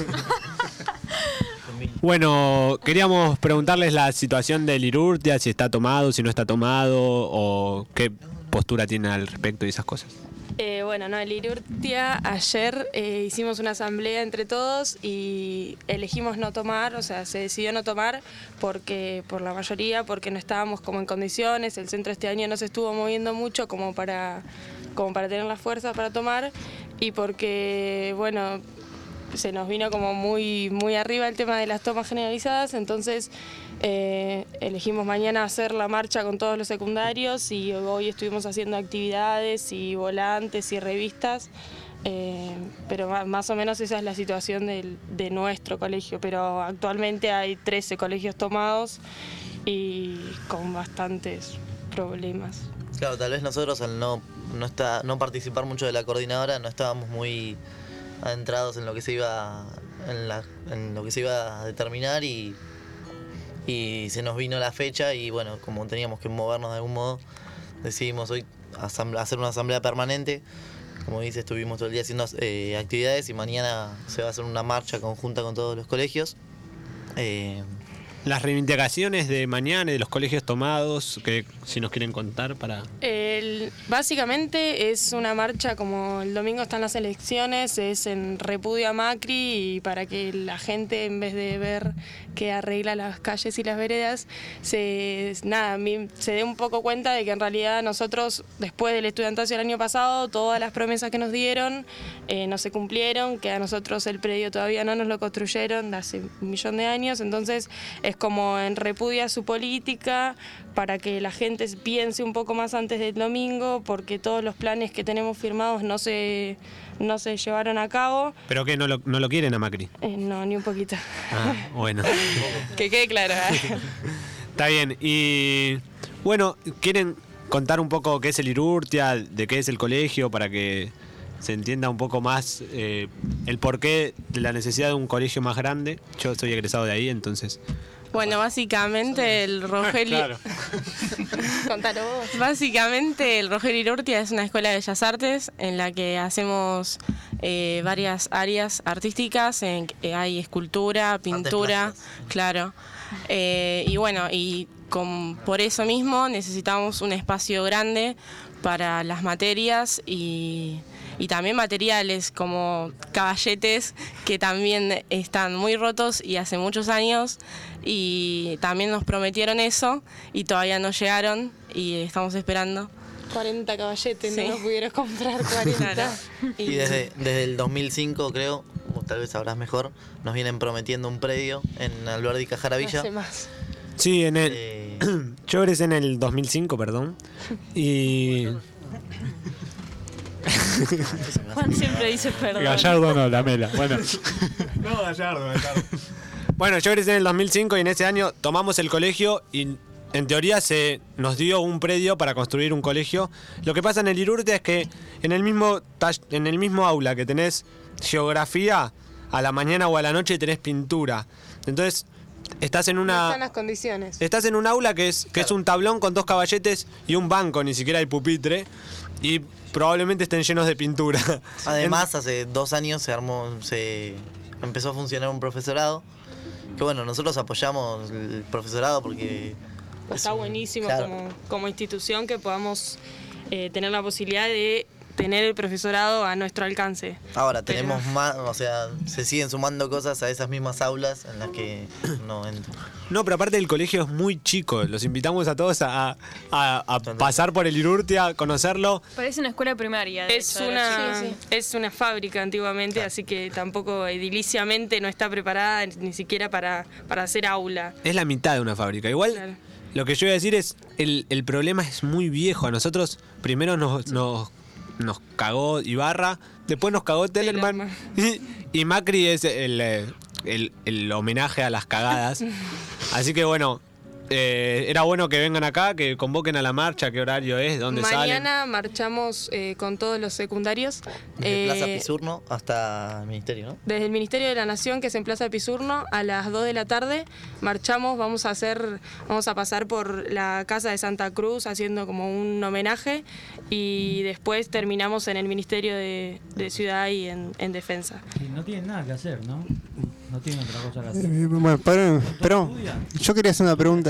[SPEAKER 5] Bueno, queríamos preguntarles la situación de Lirurtia, si está tomado, si no está tomado, o qué postura tiene al respecto y esas cosas.
[SPEAKER 26] Bueno, no, en Liliurtia ayer hicimos una asamblea entre todos y elegimos no tomar, o sea, se decidió no tomar porque por la mayoría, porque no estábamos como en condiciones, el centro este año no se estuvo moviendo mucho como para tener la fuerza para tomar y porque, bueno, se nos vino como muy arriba el tema de las tomas generalizadas, entonces elegimos mañana hacer la marcha con todos los secundarios y hoy estuvimos haciendo actividades y volantes y revistas, pero más o menos esa es la situación de nuestro colegio, pero actualmente hay 13 colegios tomados y con bastantes problemas.
[SPEAKER 25] Claro, tal vez nosotros al no participar mucho de la coordinadora no estábamos muy adentrados en lo que se iba en lo que se iba a determinar y se nos vino la fecha y bueno, como teníamos que movernos de algún modo, decidimos hoy hacer una asamblea permanente. Como dice, estuvimos todo el día haciendo actividades y mañana se va a hacer una marcha conjunta con todos los colegios
[SPEAKER 5] Las reivindicaciones de mañana y de los colegios tomados, que si nos quieren contar para...
[SPEAKER 26] Básicamente es una marcha, como el domingo están las elecciones, es en repudio a Macri y para que la gente, en vez de ver que arregla las calles y las veredas, se dé un poco cuenta de que en realidad nosotros, después del estudiantazo del año pasado, todas las promesas que nos dieron no se cumplieron, que a nosotros el predio todavía no nos lo construyeron de hace 1.000.000 de años, entonces es como en repudio a su política, para que la gente piense un poco más antes del domingo, porque todos los planes que tenemos firmados no se llevaron a cabo.
[SPEAKER 5] ¿Pero qué? ¿No lo quieren a Macri?
[SPEAKER 26] No, ni un poquito.
[SPEAKER 5] Ah, bueno.
[SPEAKER 26] Que quede claro.
[SPEAKER 5] Está bien. Y bueno, ¿quieren contar un poco qué es el IRURTIA, de qué es el colegio, para que se entienda un poco más el porqué de la necesidad de un colegio más grande? Yo soy egresado de ahí, entonces...
[SPEAKER 26] Bueno, básicamente el Rogelio...
[SPEAKER 5] Claro.
[SPEAKER 26] Contalo vos. Básicamente el Rogelio IRURTIA es una escuela de bellas artes en la que hacemos varias áreas artísticas. Hay escultura, pintura, claro. Y bueno, por eso mismo necesitamos un espacio grande para las materias y también materiales como caballetes que también están muy rotos y hace muchos años, y también nos prometieron eso y todavía no llegaron y estamos esperando. 40 caballetes, sí. No nos pudieron comprar 40.
[SPEAKER 25] Y desde el 2005, creo, o tal vez sabrás mejor, nos vienen prometiendo un predio en Alberdi Cajaravilla.
[SPEAKER 26] Hace más.
[SPEAKER 5] Sí, yo egresé en el 2005, perdón. Y...
[SPEAKER 8] Juan siempre dice perdón.
[SPEAKER 7] Gallardo no, Lamela. Bueno.
[SPEAKER 5] No, Gallardo. Bueno, yo egresé en el 2005 y en ese año tomamos el colegio y en teoría se nos dio un predio para construir un colegio. Lo que pasa en el IRURTIA es que en el mismo aula que tenés geografía, a la mañana o a la noche tenés pintura. Entonces estás en una...
[SPEAKER 26] No están las condiciones.
[SPEAKER 5] Estás en un aula que es un tablón con 2 caballetes y un banco, ni siquiera hay pupitre. Y probablemente estén llenos de pintura.
[SPEAKER 25] Además, hace 2 años se empezó a funcionar un profesorado. Que bueno, nosotros apoyamos el profesorado porque...
[SPEAKER 26] Está buenísimo,
[SPEAKER 25] claro,
[SPEAKER 26] como institución que podamos tener la posibilidad de tener el profesorado a nuestro alcance.
[SPEAKER 25] Ahora tenemos más, o sea, se siguen sumando cosas a esas mismas aulas en las que no entran.
[SPEAKER 5] No, pero aparte el colegio es muy chico. Los invitamos a todos a pasar por el IRURTIA, a conocerlo.
[SPEAKER 8] Parece una escuela primaria.
[SPEAKER 26] Es una fábrica antiguamente, claro. Así que tampoco ediliciamente no está preparada ni siquiera para hacer aula.
[SPEAKER 5] Es la mitad de una fábrica. Igual, claro. Lo que yo voy a decir es, el problema es muy viejo. A nosotros primero nos cagó Ibarra, después nos cagó Tellerman y Macri es el homenaje a las cagadas. Así que bueno, era bueno que vengan acá, que convoquen a la marcha, qué horario es, dónde salen.
[SPEAKER 26] Mañana marchamos con todos los secundarios.
[SPEAKER 25] Desde Plaza Pisurno hasta el Ministerio, ¿no?
[SPEAKER 26] Desde el Ministerio de la Nación, que es en Plaza Pisurno, a las 2 de la tarde marchamos, vamos a pasar por la Casa de Santa Cruz haciendo como un homenaje y después terminamos en el Ministerio de Ciudad y en Defensa.
[SPEAKER 2] Y no tienen nada que hacer, ¿no? No tienen otra cosa que hacer.
[SPEAKER 10] Bueno, pero yo quería hacer una pregunta.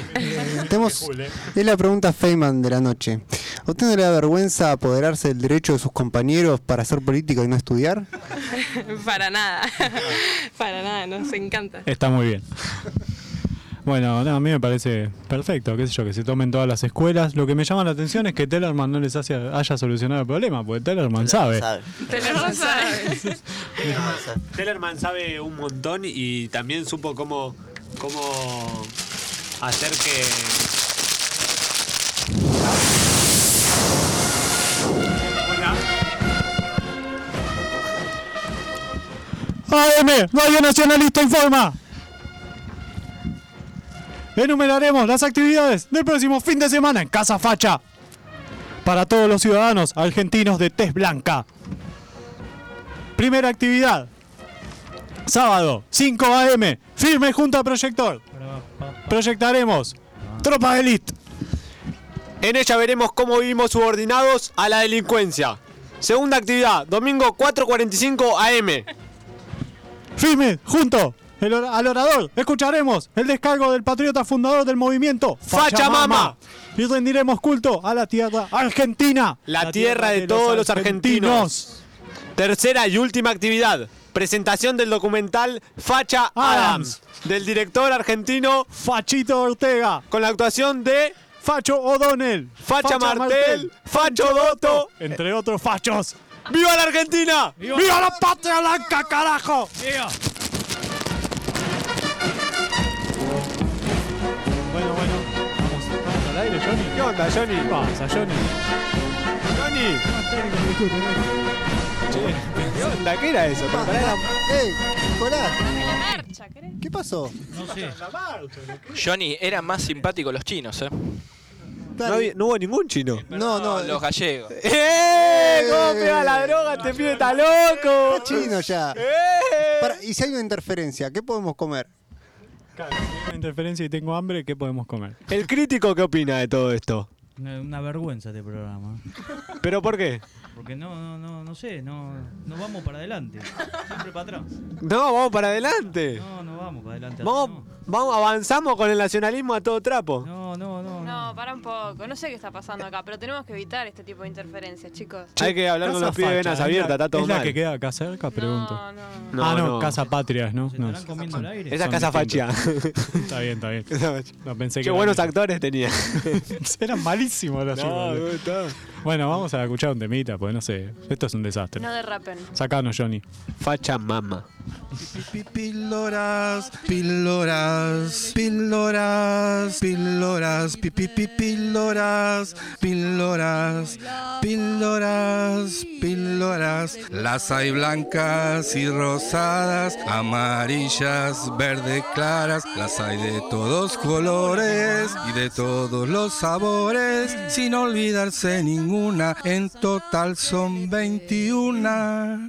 [SPEAKER 10] Es la pregunta Feynman de la noche. ¿A usted no le da vergüenza apoderarse del derecho de sus compañeros para ser político y no estudiar?
[SPEAKER 26] Para nada. Para nada, nos encanta.
[SPEAKER 7] Está muy bien. Bueno, a mí me parece perfecto, qué sé yo, que se tomen todas las escuelas. Lo que me llama la atención es que Tellerman no les haya solucionado el problema, porque Tellerman sabe.
[SPEAKER 26] Tellerman sabe.
[SPEAKER 5] Tellerman sabe un montón y también supo cómo hacer que...
[SPEAKER 7] ¡AM! Radio Nacionalista informa. Enumeraremos las actividades del próximo fin de semana en Casa Facha para todos los ciudadanos argentinos de tez blanca. Primera actividad, sábado, 5 AM, firme junto a proyector. Proyectaremos Tropa de Elite. En ella veremos cómo vivimos subordinados a la delincuencia. Segunda actividad, domingo 4:45 AM. Firme junto al orador, escucharemos el descargo del patriota fundador del movimiento
[SPEAKER 5] Fachamama.
[SPEAKER 7] Y rendiremos culto a la tierra argentina.
[SPEAKER 5] La tierra de todos los argentinos. Tercera y última actividad. Presentación del documental Facha Adams, del director argentino
[SPEAKER 7] Fachito Ortega,
[SPEAKER 5] con la actuación de
[SPEAKER 7] Facho O'Donnell,
[SPEAKER 5] Facha Martel, Facho Dotto,
[SPEAKER 7] entre otros fachos.
[SPEAKER 5] ¡Viva la Argentina!
[SPEAKER 7] ¡Viva la patria blanca, carajo!
[SPEAKER 2] ¡Viva!
[SPEAKER 7] Bueno, vamos al aire, Johnny.
[SPEAKER 5] ¿Qué onda, Johnny?
[SPEAKER 7] ¿Qué pasa, Johnny?
[SPEAKER 5] Johnny. ¿Qué onda? ¿Qué era eso?
[SPEAKER 10] ¡Ey, Nicolás!
[SPEAKER 8] La marcha, ¿querés?
[SPEAKER 10] ¿Qué pasó?
[SPEAKER 2] No sé.
[SPEAKER 12] Johnny, eran más simpáticos los chinos, ¿eh?
[SPEAKER 5] No hubo ningún chino.
[SPEAKER 10] No.
[SPEAKER 12] Los gallegos.
[SPEAKER 5] ¿Cómo pega la droga? Este pibe está loco.
[SPEAKER 10] Está chino ya. Y si hay una interferencia, ¿qué podemos comer?
[SPEAKER 7] Claro, si hay una interferencia y tengo hambre, ¿qué podemos comer?
[SPEAKER 5] ¿El crítico qué opina de todo esto?
[SPEAKER 2] Una vergüenza este programa.
[SPEAKER 5] ¿Pero por qué?
[SPEAKER 2] Porque no sé, no vamos para adelante. Siempre para atrás.
[SPEAKER 5] No, vamos para adelante.
[SPEAKER 2] No vamos para adelante.
[SPEAKER 5] Vamos, avanzamos con el nacionalismo a todo trapo.
[SPEAKER 8] No, para un poco. No sé qué está pasando acá, pero tenemos que evitar este tipo de interferencias, chicos.
[SPEAKER 5] Hay que hablar con los pibes de venas abiertas, está todo
[SPEAKER 7] ¿Es
[SPEAKER 5] mal.
[SPEAKER 7] la que queda acá cerca? Pregunto.
[SPEAKER 5] No.
[SPEAKER 7] Casa Patrias, ¿no?
[SPEAKER 2] ¿Se estarán comiendo el aire?
[SPEAKER 5] Esa es Casa Fachia.
[SPEAKER 7] Está bien. No pensé
[SPEAKER 5] Qué
[SPEAKER 7] que
[SPEAKER 5] buenos actores tenía.
[SPEAKER 7] Eran malísimos los chicos. Bueno, vamos a escuchar un temita, pues no sé. Esto es un desastre.
[SPEAKER 8] No derrapen.
[SPEAKER 7] Sacanos, Johnny.
[SPEAKER 5] Facha mama.
[SPEAKER 3] Píldoras, píldoras, píldoras, píldoras, píldoras, píldoras, píldoras, píldoras. Las hay blancas y rosadas, amarillas, verde claras. Las hay de todos colores y de todos los sabores, sin olvidarse ninguna. En total son 21.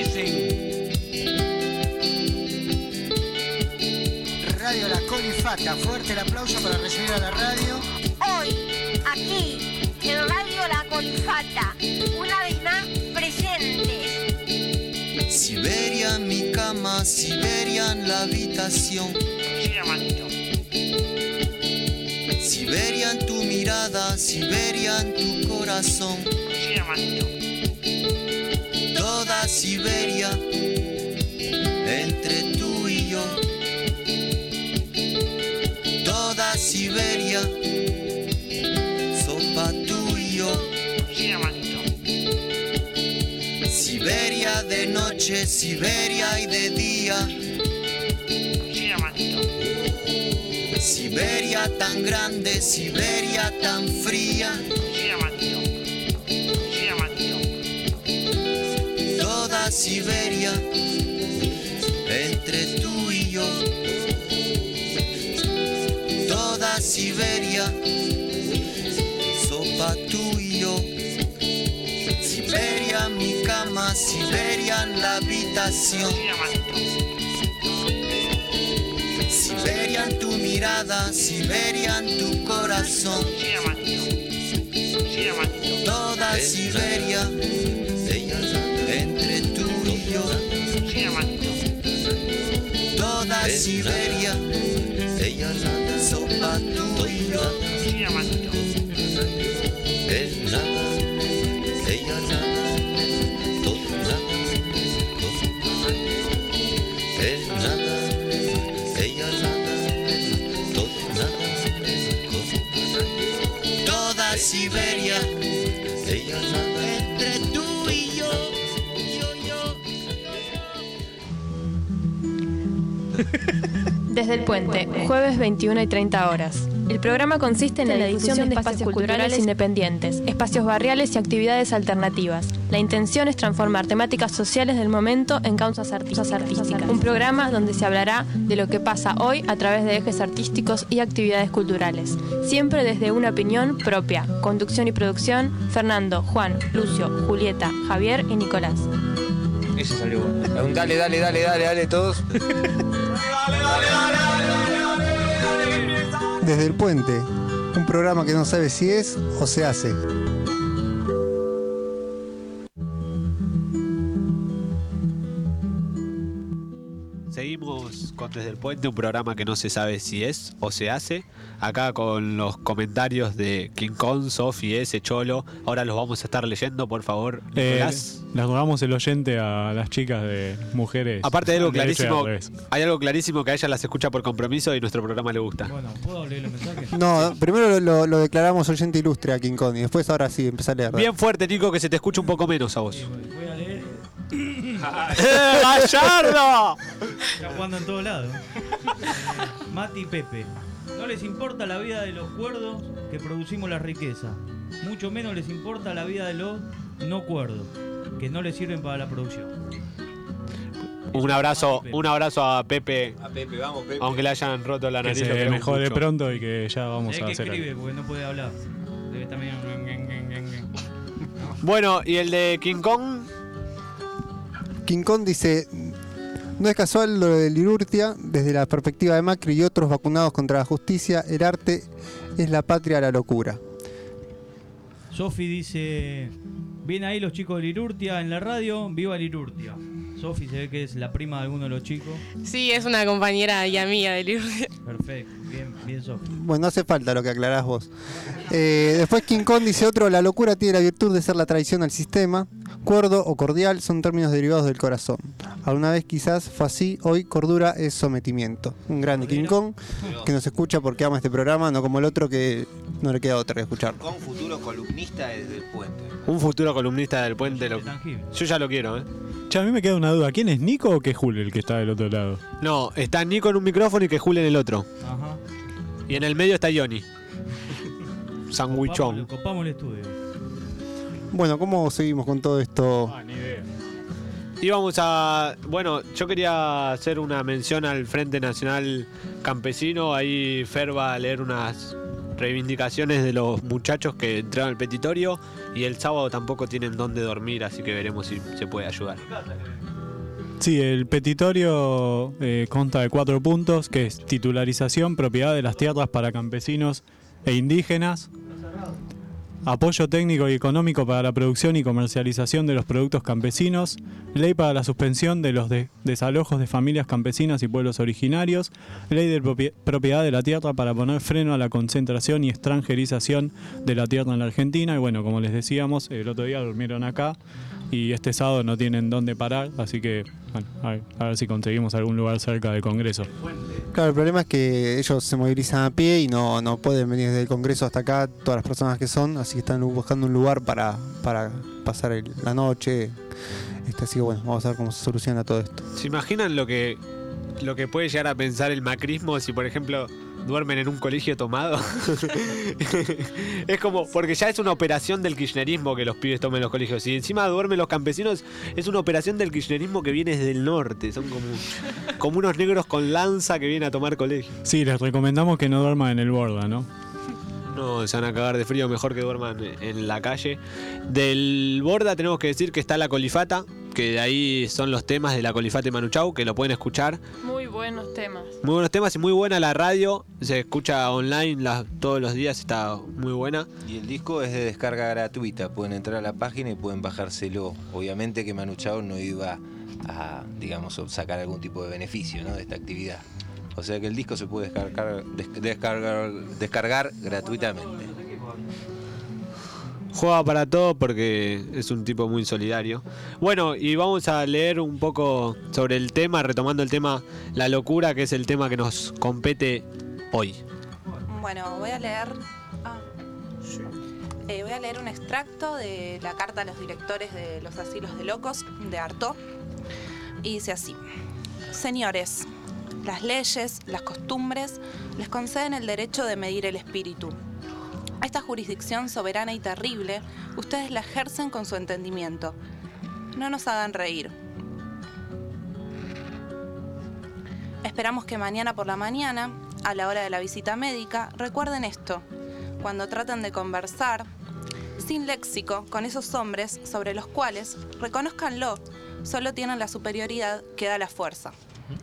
[SPEAKER 21] Radio La Colifata, fuerte el aplauso para recibir a la radio.
[SPEAKER 4] Hoy, aquí, en Radio La Colifata, una vez más presentes.
[SPEAKER 6] Siberia en mi cama, Siberia en la habitación. Siberia en tu mirada, Siberia en tu corazón. Toda Siberia entre tú y yo. Toda Siberia, sopa tú y yo. Siberia de noche, Siberia y de día. Siberia tan grande, Siberia tan fría. Toda Siberia entre tú y yo. Toda Siberia, sopa tú y yo. Siberia en mi cama, Siberia en la habitación. Siberia en tu mirada, Siberia en tu corazón. Toda Siberia, entre tú y yo. Toda Siberia, sopa tú y yo. Él nada, ella nada, todo nada. Él nada, ella nada, todo nada. Toda Siberia, ella nada, entre tú y yo.
[SPEAKER 8] Desde el Puente, jueves 21 y 30 horas. El programa consiste en la difusión de espacios culturales independientes, espacios barriales y actividades alternativas. La intención es transformar temáticas sociales del momento en causas artísticas. Un programa donde se hablará de lo que pasa hoy a través de ejes artísticos y actividades culturales. Siempre desde una opinión propia. Conducción y producción, Fernando, Juan, Lucio, Julieta, Javier y Nicolás.
[SPEAKER 9] Eso salió bueno. Un dale todos.
[SPEAKER 10] Desde el Puente, un programa que no sabe si es o se hace.
[SPEAKER 5] seguimos con Desde el Puente, un programa que no se sabe si es o se hace. Acá con los comentarios de King Kong, Sofi, ese Cholo. Ahora los vamos a estar leyendo, por favor. Nicolás.
[SPEAKER 7] Les robamos el oyente a las chicas de mujeres.
[SPEAKER 5] Aparte de algo
[SPEAKER 7] Derecho y al
[SPEAKER 5] clarísimo,
[SPEAKER 7] revés.
[SPEAKER 5] hay algo clarísimo que a ella las escucha por compromiso y nuestro programa le gusta.
[SPEAKER 2] Bueno, ¿puedo leer los mensajes?
[SPEAKER 10] No, primero lo declaramos oyente ilustre a King Kong y después ahora sí empezar a leer.
[SPEAKER 5] Bien fuerte, Nico, que se te escucha un poco menos a vos.
[SPEAKER 2] Voy a leer.
[SPEAKER 5] ¡Gallardo!
[SPEAKER 2] Está jugando en todos lados. Mati Pepe. No les importa la vida de los cuerdos que producimos la riqueza. Mucho menos les importa la vida de los no cuerdos, que no les sirven para la producción.
[SPEAKER 5] Un abrazo a Pepe.
[SPEAKER 9] A Pepe, vamos, Pepe.
[SPEAKER 5] Aunque le hayan roto la
[SPEAKER 7] Que
[SPEAKER 5] nariz.
[SPEAKER 7] se mejore pronto y que ya vamos
[SPEAKER 2] Es
[SPEAKER 7] a
[SPEAKER 2] que
[SPEAKER 7] hacer
[SPEAKER 2] escribe
[SPEAKER 7] algo.
[SPEAKER 2] porque no puede hablar. Debe estar medio...
[SPEAKER 5] Bueno, ¿y el de King Kong?
[SPEAKER 10] King Kong dice: no es casual lo de Lirurtia, desde la perspectiva de Macri y otros vacunados contra la justicia, el arte es la patria de la locura.
[SPEAKER 2] Sofi dice: bien ahí los chicos de Lirurtia en la radio, viva Lirurtia. Sofi se ve que es la prima de alguno de los chicos.
[SPEAKER 26] Sí, es una compañera y amiga de Lirurtia.
[SPEAKER 2] Perfecto, bien Sofi.
[SPEAKER 10] Bueno, no hace falta lo que aclarás vos. Después King Kong dice otro: la locura tiene la virtud de ser la traición al sistema. Cuerdo o cordial son términos derivados del corazón. Alguna vez quizás fue así, hoy cordura es sometimiento. Un grande King Kong que nos escucha porque ama este programa, no como el otro que no le queda otra que escuchar.
[SPEAKER 9] Con futuro columnista desde el puente.
[SPEAKER 5] Un futuro columnista del Puente. Yo ya lo quiero, ¿eh?
[SPEAKER 7] Che, a mí me queda una duda. ¿Quién es Nico o qué es Julio el que está del otro lado?
[SPEAKER 5] No, está Nico en un micrófono y que Jule en el otro.
[SPEAKER 2] Ajá.
[SPEAKER 5] Y en el medio está Johnny. Sandwichón.
[SPEAKER 2] Copamos el estudio.
[SPEAKER 10] Bueno, ¿cómo seguimos con todo esto?
[SPEAKER 7] Ni idea.
[SPEAKER 5] Íbamos a... Bueno, yo quería hacer una mención al Frente Nacional Campesino. Ahí Fer va a leer unas reivindicaciones de los muchachos que entraron al petitorio. Y el sábado tampoco tienen dónde dormir, así que veremos si se puede ayudar.
[SPEAKER 7] Sí, el petitorio consta de 4 puntos, que es titularización, propiedad de las tierras para campesinos e indígenas, apoyo técnico y económico para la producción y comercialización de los productos campesinos, ley para la suspensión de los desalojos de familias campesinas y pueblos originarios, ley de propiedad de la tierra para poner freno a la concentración y extranjerización de la tierra en la Argentina. Y bueno, como les decíamos, el otro día durmieron acá y este sábado no tienen dónde parar, así que bueno, a ver si conseguimos algún lugar cerca del Congreso.
[SPEAKER 10] Claro, el problema es que ellos se movilizan a pie y no pueden venir desde el Congreso hasta acá todas las personas que son, así que están buscando un lugar para pasar la noche. Así que bueno, vamos a ver cómo se soluciona todo esto.
[SPEAKER 5] ¿Se imaginan lo que puede llegar a pensar el macrismo si, por ejemplo, duermen en un colegio tomado? Es como, porque ya es una operación del kirchnerismo que los pibes tomen los colegios. Y encima duermen los campesinos, es una operación del kirchnerismo que viene desde el norte. Son como unos negros con lanza que vienen a tomar colegio.
[SPEAKER 7] Sí, les recomendamos que no duerman en el Borda, ¿no?
[SPEAKER 5] No, se van a cagar de frío, mejor que duerman en la calle. Del Borda tenemos que decir que está la Colifata, que de ahí son los temas de la Colifata y Manu Chao, que lo pueden escuchar.
[SPEAKER 8] Muy buenos temas.
[SPEAKER 5] Muy buenos temas y muy buena la radio. Se escucha online todos los días, está muy buena.
[SPEAKER 9] Y el disco es de descarga gratuita. Pueden entrar a la página y pueden bajárselo. Obviamente que Manu Chao no iba a, digamos, sacar algún tipo de beneficio, ¿no?, de esta actividad. O sea que el disco se puede descargar gratuitamente.
[SPEAKER 5] Juega para todo porque es un tipo muy solidario. Bueno, y vamos a leer un poco sobre el tema, retomando el tema La locura, que es el tema que nos compete hoy.
[SPEAKER 11] Bueno, voy a leer un extracto de la carta a los directores de los asilos de locos de Artaud. Y dice así: señores, las leyes, las costumbres les conceden el derecho de medir el espíritu. Esta jurisdicción soberana y terrible, ustedes la ejercen con su entendimiento. No nos hagan reír. Esperamos que mañana por la mañana, a la hora de la visita médica, recuerden esto. Cuando traten de conversar, sin léxico, con esos hombres sobre los cuales, reconózcanlo, solo tienen la superioridad que da la fuerza.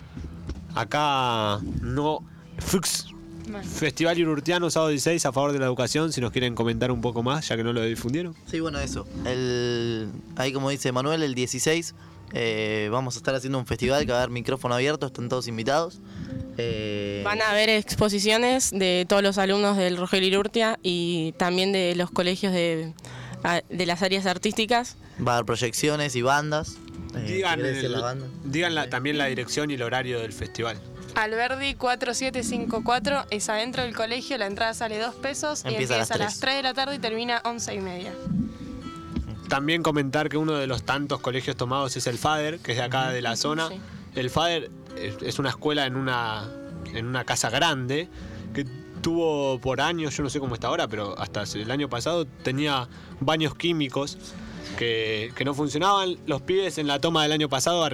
[SPEAKER 5] Acá no... Festival Lirurtiano, sábado 16, a favor de la educación. Si nos quieren comentar un poco más, ya que no lo difundieron.
[SPEAKER 25] Sí, bueno, eso. Ahí como dice Manuel, el 16 Vamos a estar haciendo un festival que va a haber micrófono abierto, están todos invitados.
[SPEAKER 26] Van a haber exposiciones de todos los alumnos del Rogelio Irurtia y también de los colegios de las áreas artísticas.
[SPEAKER 25] Va a haber proyecciones y bandas.
[SPEAKER 5] Digan,
[SPEAKER 25] ¿querés decir la banda?
[SPEAKER 5] también la dirección y el horario del festival.
[SPEAKER 26] Alberdi 4754 es adentro del colegio, la entrada sale 2 pesos y empieza a las 3 de la tarde y termina 11:30.
[SPEAKER 5] También comentar que uno de los tantos colegios tomados es el FADER, que es de acá de la zona.
[SPEAKER 26] Sí.
[SPEAKER 5] El FADER es una escuela en una casa grande que tuvo por años, yo no sé cómo está ahora, pero hasta el año pasado tenía baños químicos que no funcionaban. Los pibes en la toma del año pasado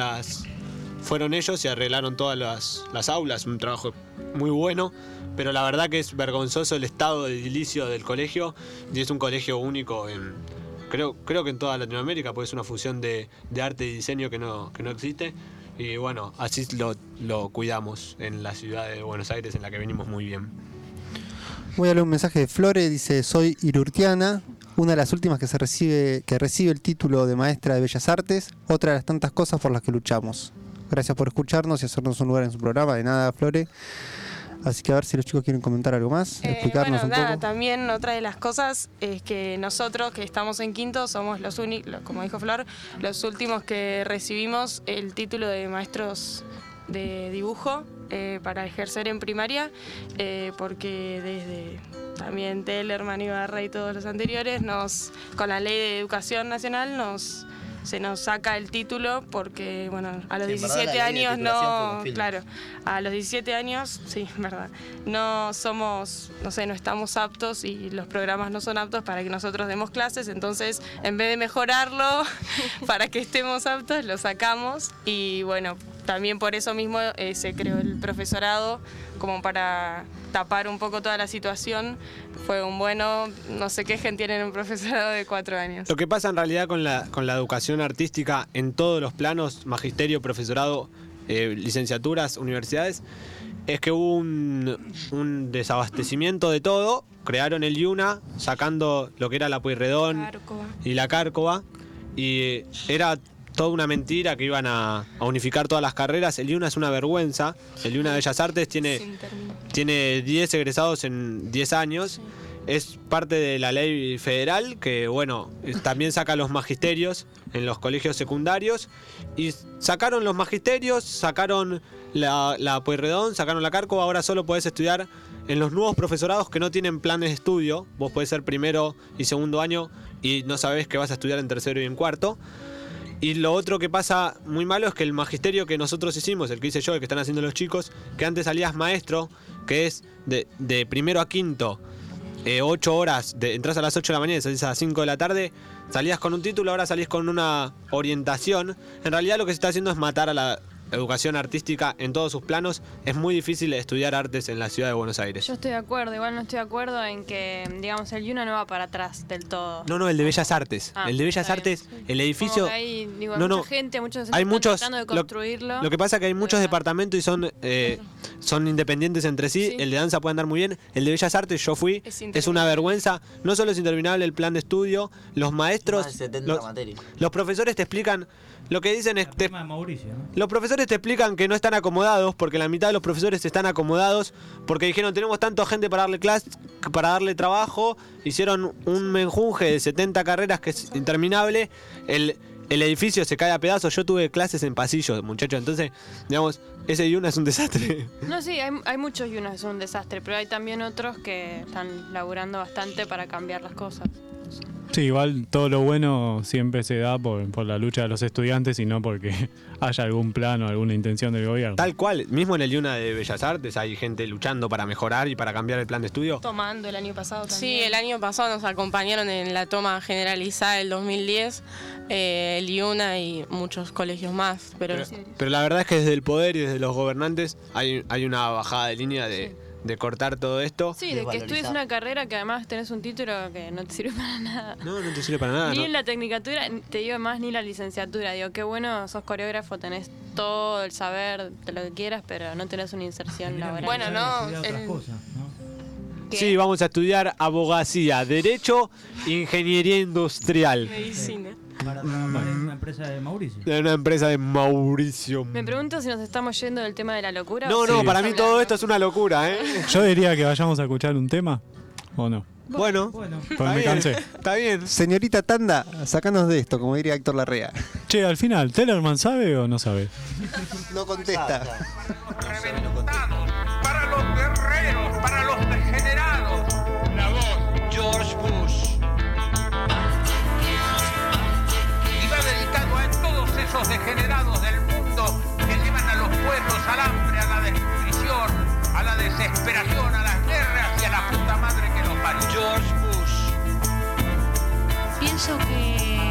[SPEAKER 5] fueron ellos y arreglaron todas las aulas, un trabajo muy bueno, pero la verdad que es vergonzoso el estado de edilicio del colegio y es un colegio único creo que en toda Latinoamérica, porque es una fusión de arte y diseño que no existe. Y bueno, así lo cuidamos en la ciudad de Buenos Aires, en la que venimos muy bien.
[SPEAKER 10] Voy a leer un mensaje de Flore, dice: soy irurtiana, una de las últimas que recibe el título de maestra de Bellas Artes, otra de las tantas cosas por las que luchamos. Gracias por escucharnos y hacernos un lugar en su programa. De nada, Flore. Así que a ver si los chicos quieren comentar algo más, explicarnos un poco.
[SPEAKER 26] También otra de las cosas es que nosotros que estamos en quinto somos los únicos, como dijo Flor, los últimos que recibimos el título de maestros de dibujo para ejercer en primaria, porque desde también Tellerman, Ibarra y todos los anteriores, con la ley de educación nacional se nos saca el título porque, bueno, a los 17 años a los 17 años, sí, verdad, no estamos aptos y los programas no son aptos para que nosotros demos clases, entonces en vez de mejorarlo para que estemos aptos, lo sacamos y bueno, también por eso mismo se creó el profesorado como para tapar un poco toda la situación. Fue no se quejen, tienen un profesorado de 4 años.
[SPEAKER 5] Lo que pasa en realidad con la educación artística en todos los planos, magisterio, profesorado, licenciaturas, universidades, es que hubo un desabastecimiento de todo. Crearon el IUNA sacando lo que era la Pueyrredón y la Cárcova, y era toda una mentira que iban a unificar todas las carreras. El IUNA es una vergüenza. El IUNA de Bellas Artes tiene 10 egresados en 10 años. Sí. Es parte de la ley federal que, bueno, también saca los magisterios en los colegios secundarios. Y sacaron los magisterios, sacaron la Pueyrredón, sacaron la Cárcova. Ahora solo podés estudiar en los nuevos profesorados que no tienen planes de estudio. Vos podés ser primero y segundo año y no sabés que vas a estudiar en tercero y en cuarto. Y lo otro que pasa muy malo es que el magisterio que nosotros hicimos, el que hice yo, el que están haciendo los chicos, que antes salías maestro, que es de primero a quinto, 8 horas, entras a las 8 de la mañana y salís a las 5 de la tarde, salías con un título, ahora salís con una orientación. En realidad lo que se está haciendo es matar a la educación artística en todos sus planos. Es muy difícil estudiar artes en la ciudad de Buenos Aires.
[SPEAKER 8] Yo estoy de acuerdo, igual no estoy de acuerdo en que, digamos, el IUNA no va para atrás del todo.
[SPEAKER 5] No, el de Bellas Artes. El de Bellas Artes, el edificio...
[SPEAKER 8] Hay, mucha gente, muchos
[SPEAKER 5] hay muchos,
[SPEAKER 8] tratando de construirlo.
[SPEAKER 5] Lo que pasa es que hay muchos departamentos y son independientes entre sí. El de danza puede andar muy bien. El de Bellas Artes, yo fui, es una vergüenza. No solo es interminable el plan de estudio, los maestros, los profesores te explican... Lo que dicen es que los profesores te explican que no están acomodados, porque la mitad de los profesores están acomodados porque dijeron tenemos tanta gente para darle clase, para darle trabajo, hicieron un menjunje de 70 carreras que es interminable, el edificio se cae a pedazos. Yo tuve clases en pasillos, muchachos, entonces, digamos, ese IUNA es un desastre.
[SPEAKER 8] No, sí, hay muchos IUNA que son un desastre, pero hay también otros que están laburando bastante para cambiar las cosas.
[SPEAKER 7] Sí, igual todo lo bueno siempre se da por la lucha de los estudiantes y no porque haya algún plan o alguna intención del gobierno.
[SPEAKER 5] Tal cual, mismo en el IUNA de Bellas Artes hay gente luchando para mejorar y para cambiar el plan de estudio.
[SPEAKER 26] Tomando el año pasado también. Sí, el año pasado nos acompañaron en la toma generalizada del 2010, el IUNA y muchos colegios más. Pero
[SPEAKER 5] la verdad es que desde el poder y desde los gobernantes hay una bajada de línea de cortar todo esto.
[SPEAKER 8] Sí, de que estudies una carrera que además tenés un título que no te sirve para nada.
[SPEAKER 5] No te sirve para nada.
[SPEAKER 8] Ni en la tecnicatura, te digo más, ni la licenciatura. Digo, qué bueno, sos coreógrafo, tenés todo el saber de lo que quieras, pero no tenés una inserción laboral.
[SPEAKER 26] Bueno,
[SPEAKER 5] Sí, vamos a estudiar abogacía, derecho, ingeniería industrial.
[SPEAKER 26] Medicina.
[SPEAKER 2] Para trabajar en una empresa de Mauricio.
[SPEAKER 5] De una empresa de Mauricio.
[SPEAKER 8] Me pregunto si nos estamos yendo del tema de la locura.
[SPEAKER 5] No,
[SPEAKER 8] o si
[SPEAKER 5] no,
[SPEAKER 8] estamos
[SPEAKER 5] para mí
[SPEAKER 8] hablando.
[SPEAKER 5] todo esto es una locura, ¿eh?
[SPEAKER 7] Yo diría que vayamos a escuchar un tema, ¿o no?
[SPEAKER 5] Bueno,
[SPEAKER 7] Pues
[SPEAKER 5] está
[SPEAKER 7] me
[SPEAKER 5] bien,
[SPEAKER 7] cansé.
[SPEAKER 5] está bien.
[SPEAKER 10] Señorita Tanda, sacanos de esto, como diría Héctor Larrea.
[SPEAKER 7] Che, al final, ¿Tellerman sabe o no sabe?
[SPEAKER 10] No contesta.
[SPEAKER 13] Para los guerreros, para los degenerados. La voz, George Bush. Y va dedicado a todos esos degenerados del mundo que llevan a los pueblos al hambre, a la desnutrición, a la desesperación, a las guerras y a la puta madre que los parió. George Bush.
[SPEAKER 14] Pienso que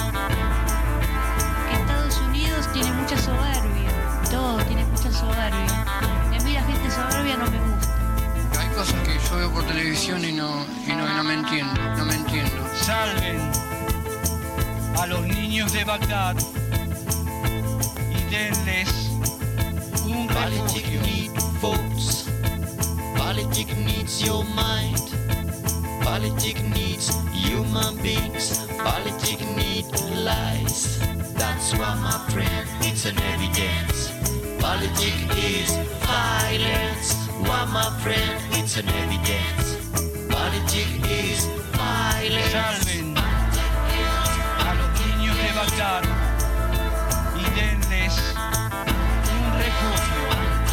[SPEAKER 14] Estados Unidos tiene mucha soberbia. Todo tiene mucha soberbia. Y a mí la gente soberbia no me gusta.
[SPEAKER 15] Hay cosas que yo veo por televisión y no me entiendo, no me entiendo.
[SPEAKER 16] Salven a los niños de Bagdad y denles un refugio.
[SPEAKER 6] Votes. Politics needs your mind. Politics needs human beings. Politics needs lies. That's why, my friend, it's an evidence. Politics is violence. Why, my friend, it's an evidence. Politics is violence.
[SPEAKER 16] Salven a los niños de Bagdad y denles un refugio.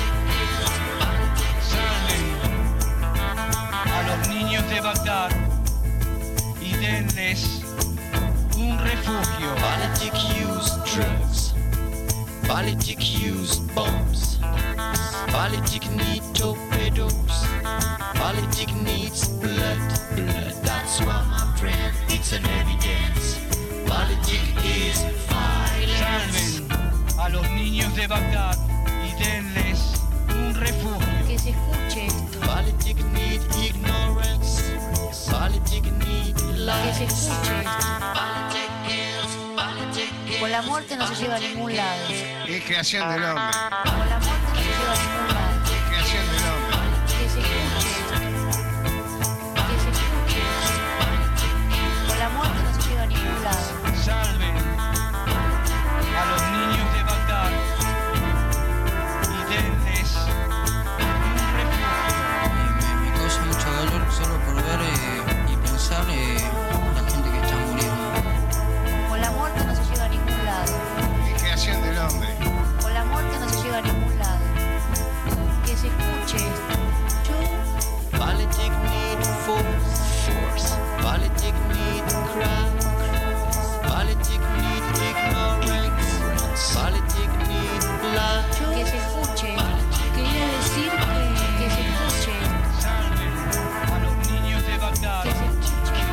[SPEAKER 16] A los niños de Bagdad y denles un refugio.
[SPEAKER 6] Politics use drugs. Politics use bombs. Politics need torpedoes. Politics needs blood. That's why, my friend, it's an evidence. Politics is violence.
[SPEAKER 16] Salven a los niños de Bagdad y denles un refugio.
[SPEAKER 14] Que se escuche esto.
[SPEAKER 6] Politics need ignorance. Politics need lies.
[SPEAKER 14] Que se escuche esto.
[SPEAKER 6] Politics is.
[SPEAKER 14] Con la muerte no se lleva a ningún lado.
[SPEAKER 22] Es creación del hombre.
[SPEAKER 14] Con la muerte no se lleva a ningún lado.
[SPEAKER 22] Es creación del hombre.
[SPEAKER 14] Que se escuche esto. Que se escuche esto. Con la muerte no se lleva a ningún lado.
[SPEAKER 16] Salven a los niños de Bagdad y denles un refugio.
[SPEAKER 15] Me causa mucho dolor solo por ver y pensar la gente que está muriendo.
[SPEAKER 14] Con la muerte no se lleva a ningún lado.
[SPEAKER 22] Es creación del hombre.
[SPEAKER 14] Con la muerte no se lleva a ningún lado. Que se escuche esto.
[SPEAKER 6] Politics need force. Politics need crowd. Politics need ignorance. Politics need lies.
[SPEAKER 14] Que se escuche. Quería decir que se escuche.
[SPEAKER 16] Salven a los niños de Bagdad.
[SPEAKER 14] Que se escuche.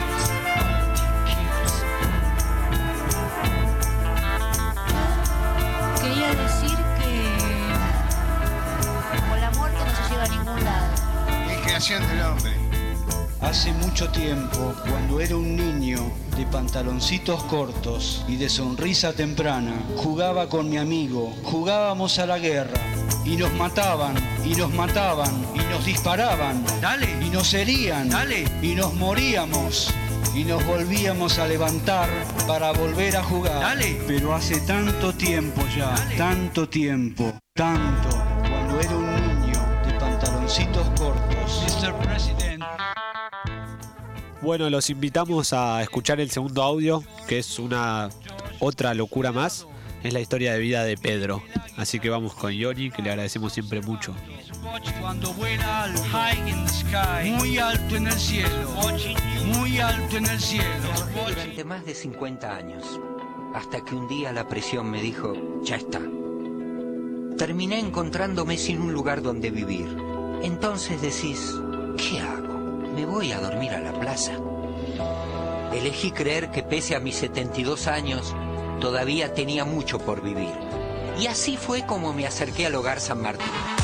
[SPEAKER 14] Quería decir que con la muerte no se lleva a ningún lado.
[SPEAKER 22] Es creación del hombre.
[SPEAKER 16] Hace mucho tiempo, cuando era un niño de pantaloncitos cortos y de sonrisa temprana, jugaba con mi amigo, jugábamos a la guerra y nos mataban, y nos mataban, y nos disparaban, dale, y nos herían, dale, y nos moríamos. Y nos volvíamos a levantar para volver a jugar. Dale. Pero hace tanto tiempo ya, tanto tiempo, tanto, cuando era un niño de pantaloncitos cortos. Mr. President.
[SPEAKER 5] Bueno, los invitamos a escuchar el segundo audio, que es una otra locura más. Es la historia de vida de Pedro. Así que vamos con Johnny, que le agradecemos siempre mucho.
[SPEAKER 16] Cuando vuela al high in the sky, muy alto en el cielo, muy alto en el cielo.
[SPEAKER 17] Durante más de 50 años, hasta que un día la presión me dijo, ya está. Terminé encontrándome sin un lugar donde vivir. Entonces decís, ¿qué hago? Me voy a dormir a la plaza. Elegí creer que pese a mis 72 años, todavía tenía mucho por vivir. Y así fue como me acerqué al Hogar San Martín.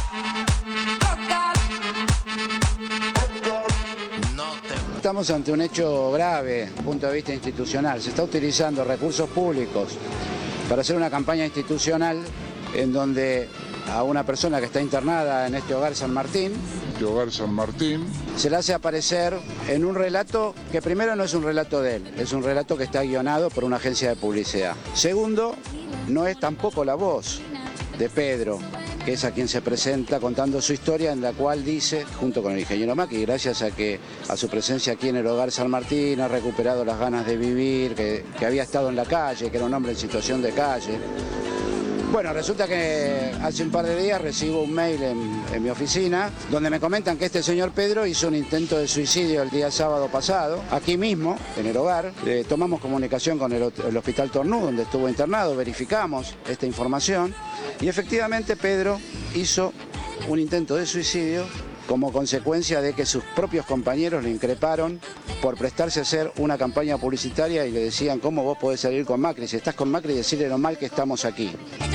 [SPEAKER 19] Estamos ante un hecho grave desde el punto de vista institucional. Se está utilizando recursos públicos para hacer una campaña institucional en donde a una persona que está internada en este hogar San Martín. Se le hace aparecer en un relato que primero no es un relato de él, es un relato que está guionado por una agencia de publicidad. Segundo, no es tampoco la voz de Pedro, que es a quien se presenta contando su historia, en la cual dice, junto con el ingeniero Macri, gracias a su presencia aquí en el hogar San Martín, ha recuperado las ganas de vivir, que había estado en la calle, que era un hombre en situación de calle. Bueno, resulta que hace un par de días recibo un mail en mi oficina donde me comentan que este señor Pedro hizo un intento de suicidio el día sábado pasado, aquí mismo, en el hogar. Tomamos comunicación con el Hospital Tornú, donde estuvo internado, verificamos esta información y efectivamente Pedro hizo un intento de suicidio como consecuencia de que sus propios compañeros le increparon por prestarse a hacer una campaña publicitaria y le decían: ¿cómo vos podés salir con Macri? Si estás con Macri, decirle lo mal que estamos aquí.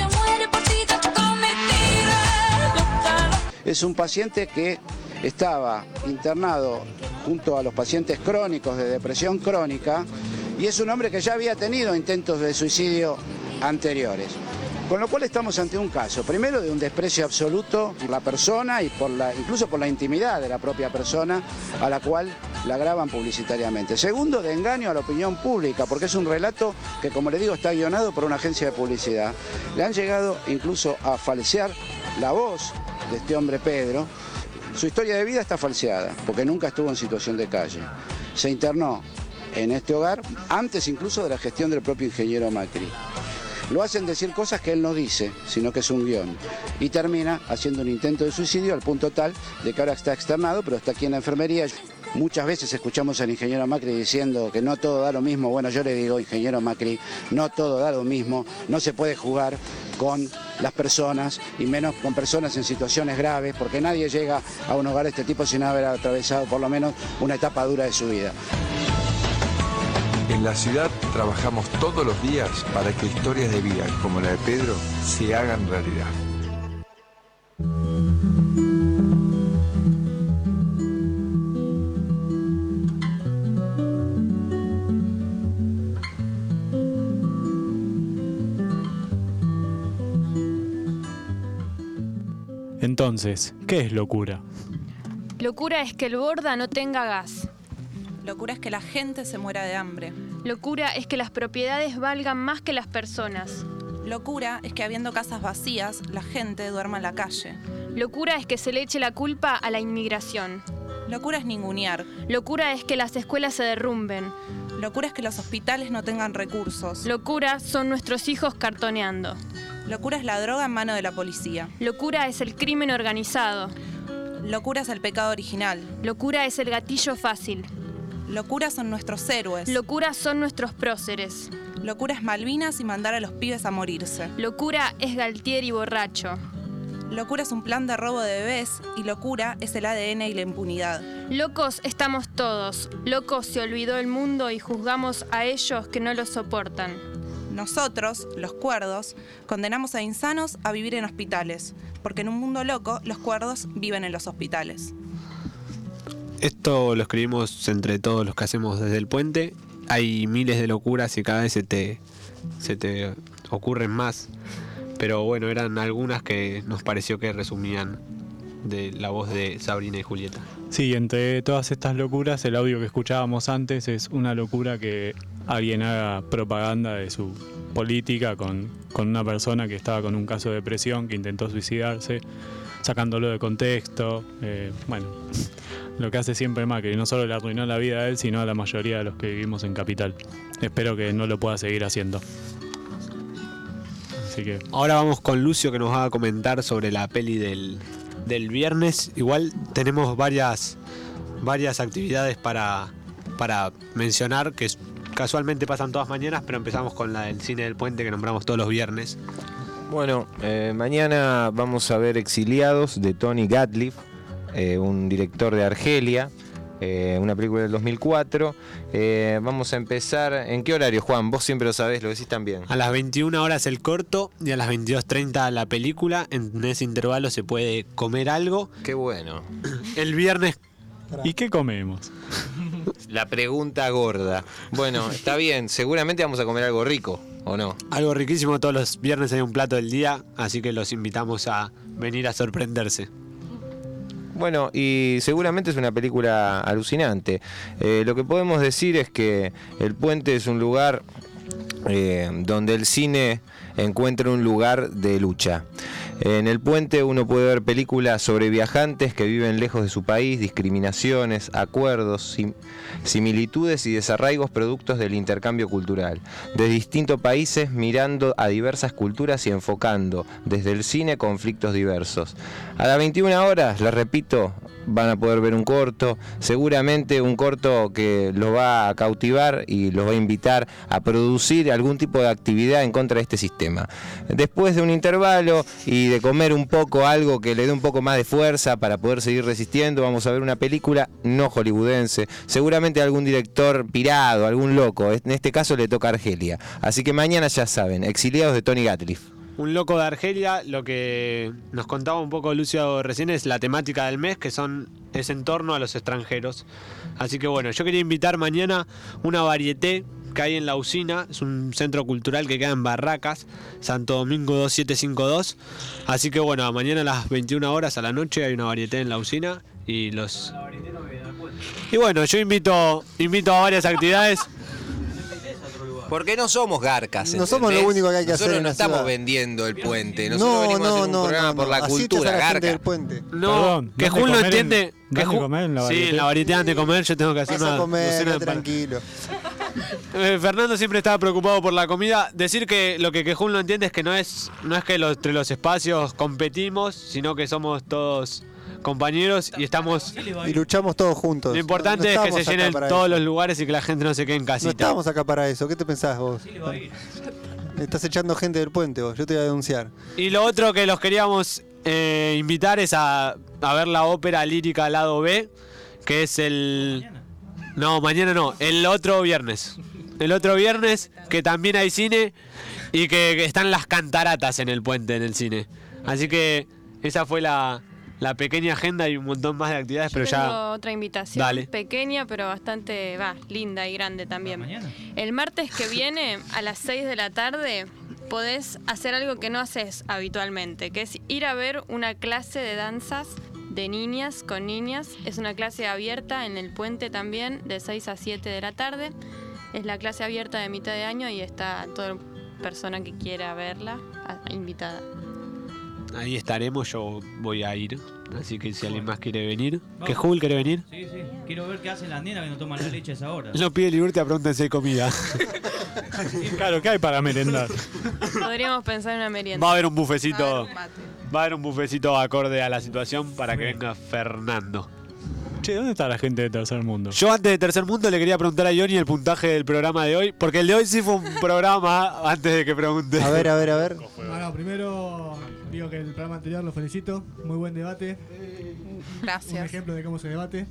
[SPEAKER 19] Es un paciente que estaba internado junto a los pacientes crónicos de depresión crónica y es un hombre que ya había tenido intentos de suicidio anteriores. Con lo cual estamos ante un caso, primero, de un desprecio absoluto por la persona y incluso por la intimidad de la propia persona a la cual la graban publicitariamente. Segundo, de engaño a la opinión pública, porque es un relato que, como le digo, está guionado por una agencia de publicidad. Le han llegado incluso a falsear la voz de este hombre Pedro. Su historia de vida está falseada, porque nunca estuvo en situación de calle. Se internó en este hogar antes incluso de la gestión del propio ingeniero Macri. Lo hacen decir cosas que él no dice, sino que es un guión. Y termina haciendo un intento de suicidio al punto tal de que ahora está externado, pero está aquí en la enfermería. Muchas veces escuchamos al ingeniero Macri diciendo que no todo da lo mismo. Bueno, yo le digo, ingeniero Macri, no todo da lo mismo. No se puede jugar con las personas y menos con personas en situaciones graves, porque nadie llega a un hogar de este tipo sin haber atravesado por lo menos una etapa dura de su vida.
[SPEAKER 1] En la ciudad trabajamos todos los días para que historias de vida como la de Pedro se hagan realidad.
[SPEAKER 7] Entonces, ¿qué es locura?
[SPEAKER 8] Locura es que el Borda no tenga gas.
[SPEAKER 11] Locura es que la gente se muera de hambre.
[SPEAKER 8] Locura es que las propiedades valgan más que las personas.
[SPEAKER 11] Locura es que habiendo casas vacías, la gente duerma en la calle.
[SPEAKER 8] Locura es que se le eche la culpa a la inmigración.
[SPEAKER 11] Locura es ningunear.
[SPEAKER 8] Locura es que las escuelas se derrumben.
[SPEAKER 11] Locura es que los hospitales no tengan recursos.
[SPEAKER 8] Locura son nuestros hijos cartoneando.
[SPEAKER 11] Locura es la droga en mano de la policía.
[SPEAKER 8] Locura es el crimen organizado.
[SPEAKER 11] Locura es el pecado original.
[SPEAKER 8] Locura es el gatillo fácil.
[SPEAKER 11] Locura son nuestros héroes.
[SPEAKER 8] Locura son nuestros próceres.
[SPEAKER 11] Locura es Malvinas y mandar a los pibes a morirse.
[SPEAKER 8] Locura es Galtieri borracho.
[SPEAKER 11] Locura es un plan de robo de bebés y locura es el ADN y la impunidad.
[SPEAKER 8] Locos estamos todos. Locos se olvidó el mundo y juzgamos a ellos que no lo soportan.
[SPEAKER 11] Nosotros, los cuerdos, condenamos a insanos a vivir en hospitales, porque en un mundo loco los cuerdos viven en los hospitales.
[SPEAKER 5] Esto lo escribimos entre todos los que hacemos desde el puente. Hay miles de locuras y cada vez se te ocurren más. Pero bueno, eran algunas que nos pareció que resumían de la voz de Sabrina y Julieta.
[SPEAKER 7] Sí, entre todas estas locuras, el audio que escuchábamos antes es una locura que alguien haga propaganda de su política con una persona que estaba con un caso de depresión, que intentó suicidarse, sacándolo de contexto. Bueno, lo que hace siempre Macri, no solo le arruinó la vida a él, sino a la mayoría de los que vivimos en Capital. Espero que no lo pueda seguir haciendo. Así que...
[SPEAKER 5] Ahora vamos con Lucio, que nos va a comentar sobre la peli del viernes. Igual tenemos varias actividades para mencionar, que casualmente pasan todas mañanas, pero empezamos con la del cine del puente, que nombramos todos los viernes.
[SPEAKER 9] Bueno, mañana vamos a ver Exiliados, de Tony Gatliff, un director de Argelia, una película del 2004. Vamos a empezar. ¿En qué horario, Juan? Vos siempre lo sabés, lo decís también.
[SPEAKER 5] A las 21 horas el corto y a las 22:30 la película. En ese intervalo se puede comer algo.
[SPEAKER 9] Qué bueno.
[SPEAKER 5] El viernes...
[SPEAKER 7] ¿Y qué comemos?
[SPEAKER 9] La pregunta gorda. Bueno, está bien, seguramente vamos a comer algo rico. ¿o no?
[SPEAKER 5] Algo riquísimo, todos los viernes hay un plato del día, así que los invitamos a venir a sorprenderse.
[SPEAKER 9] Bueno, y seguramente es una película alucinante. Lo que podemos decir es que El Puente es un lugar donde el cine encuentra un lugar de lucha. En El Puente uno puede ver películas sobre viajantes que viven lejos de su país, discriminaciones, acuerdos, similitudes y desarraigos productos del intercambio cultural, de distintos países mirando a diversas culturas y enfocando desde el cine conflictos diversos. A las 21 horas, les repito, van a poder ver un corto, seguramente un corto que los va a cautivar y los va a invitar a producir algún tipo de actividad en contra de este sistema. Después de un intervalo y de comer un poco algo que le dé un poco más de fuerza para poder seguir resistiendo, vamos a ver una película no hollywoodense, seguramente algún director pirado, algún loco, en este caso le toca a Argelia. Así que mañana ya saben, Exiliados de Tony Gatliff.
[SPEAKER 5] Un loco de Argelia, lo que nos contaba un poco Lucio recién es la temática del mes, que es en torno a los extranjeros. Así que bueno, yo quería invitar mañana una varieté que hay en La Usina, es un centro cultural que queda en Barracas, Santo Domingo 2752. Así que bueno, mañana a las 21 horas a la noche hay una varieté en La Usina y los... Y bueno, yo invito a varias actividades.
[SPEAKER 9] Porque no somos garcas.
[SPEAKER 10] No somos lo único que hay que hacer.
[SPEAKER 9] Nosotros no
[SPEAKER 10] en la
[SPEAKER 9] estamos
[SPEAKER 10] ciudad.
[SPEAKER 9] vendiendo el puente. Nosotros venimos a hacer un programa por la
[SPEAKER 10] Así
[SPEAKER 9] cultura,
[SPEAKER 10] te hace la gente
[SPEAKER 9] garca.
[SPEAKER 10] del puente.
[SPEAKER 5] No,
[SPEAKER 7] Perdón,
[SPEAKER 5] que
[SPEAKER 7] ¿dan de
[SPEAKER 5] Jul no
[SPEAKER 7] comer
[SPEAKER 5] entiende.
[SPEAKER 7] ¿Dan de comer en la
[SPEAKER 5] Sí,
[SPEAKER 7] varieté?
[SPEAKER 5] en la varieté antes de comer yo tengo que hacer
[SPEAKER 10] Vas a
[SPEAKER 5] una
[SPEAKER 10] comer,
[SPEAKER 5] docena de
[SPEAKER 10] tranquilo.
[SPEAKER 5] Fernando siempre estaba preocupado por la comida. Decir que lo que Jul no entiende es que no es que entre los espacios competimos, sino que somos todos compañeros y estamos...
[SPEAKER 10] Y luchamos todos juntos.
[SPEAKER 5] Lo importante
[SPEAKER 10] No
[SPEAKER 5] es que
[SPEAKER 10] estamos
[SPEAKER 5] se
[SPEAKER 10] acá
[SPEAKER 5] llenen
[SPEAKER 10] para
[SPEAKER 5] todos
[SPEAKER 10] eso.
[SPEAKER 5] los lugares y que la gente no se quede en
[SPEAKER 10] No
[SPEAKER 5] casita.
[SPEAKER 10] estábamos acá para eso. ¿Qué te pensás vos? Estás echando gente del puente vos. Yo te voy a denunciar.
[SPEAKER 5] Y lo otro que los queríamos invitar es a ver la ópera lírica Lado B, que es el... No, mañana no, el otro viernes. El otro viernes, que también hay cine y que están las cantaratas en el puente, en el cine. Así que esa fue la pequeña agenda y un montón más de actividades, pero
[SPEAKER 8] Tengo
[SPEAKER 5] ya...
[SPEAKER 8] otra invitación,
[SPEAKER 5] Dale.
[SPEAKER 8] pequeña pero bastante linda y grande también. El martes que viene a las 6 de la tarde podés hacer algo que no haces habitualmente, que es ir a ver una clase de danzas de niñas con niñas. Es una clase abierta en el puente también, de 6 a 7 de la tarde. Es la clase abierta de mitad de año y está toda persona que quiera verla invitada.
[SPEAKER 5] Ahí estaremos, yo voy a ir. Así que si alguien más quiere venir. ¿Que Jul quiere venir?
[SPEAKER 2] Sí, sí. Quiero ver qué hacen las nenas que no toman la leche a esa hora.
[SPEAKER 5] No pide Libertad, preguntan si hay comida.
[SPEAKER 7] Claro, ¿qué hay para merendar?
[SPEAKER 8] Podríamos pensar en una merienda.
[SPEAKER 5] Va a haber un bufecito. Va a haber un bufecito acorde a la situación para que venga Fernando.
[SPEAKER 7] Che, ¿dónde está la gente de Tercer Mundo?
[SPEAKER 5] Yo antes de Tercer Mundo le quería preguntar a Johnny el puntaje del programa de hoy, porque el de hoy sí fue un programa antes de que pregunte.
[SPEAKER 10] A ver.
[SPEAKER 3] Bueno, primero digo que el programa anterior lo felicito, muy buen debate.
[SPEAKER 11] Gracias.
[SPEAKER 3] Un ejemplo de cómo se debate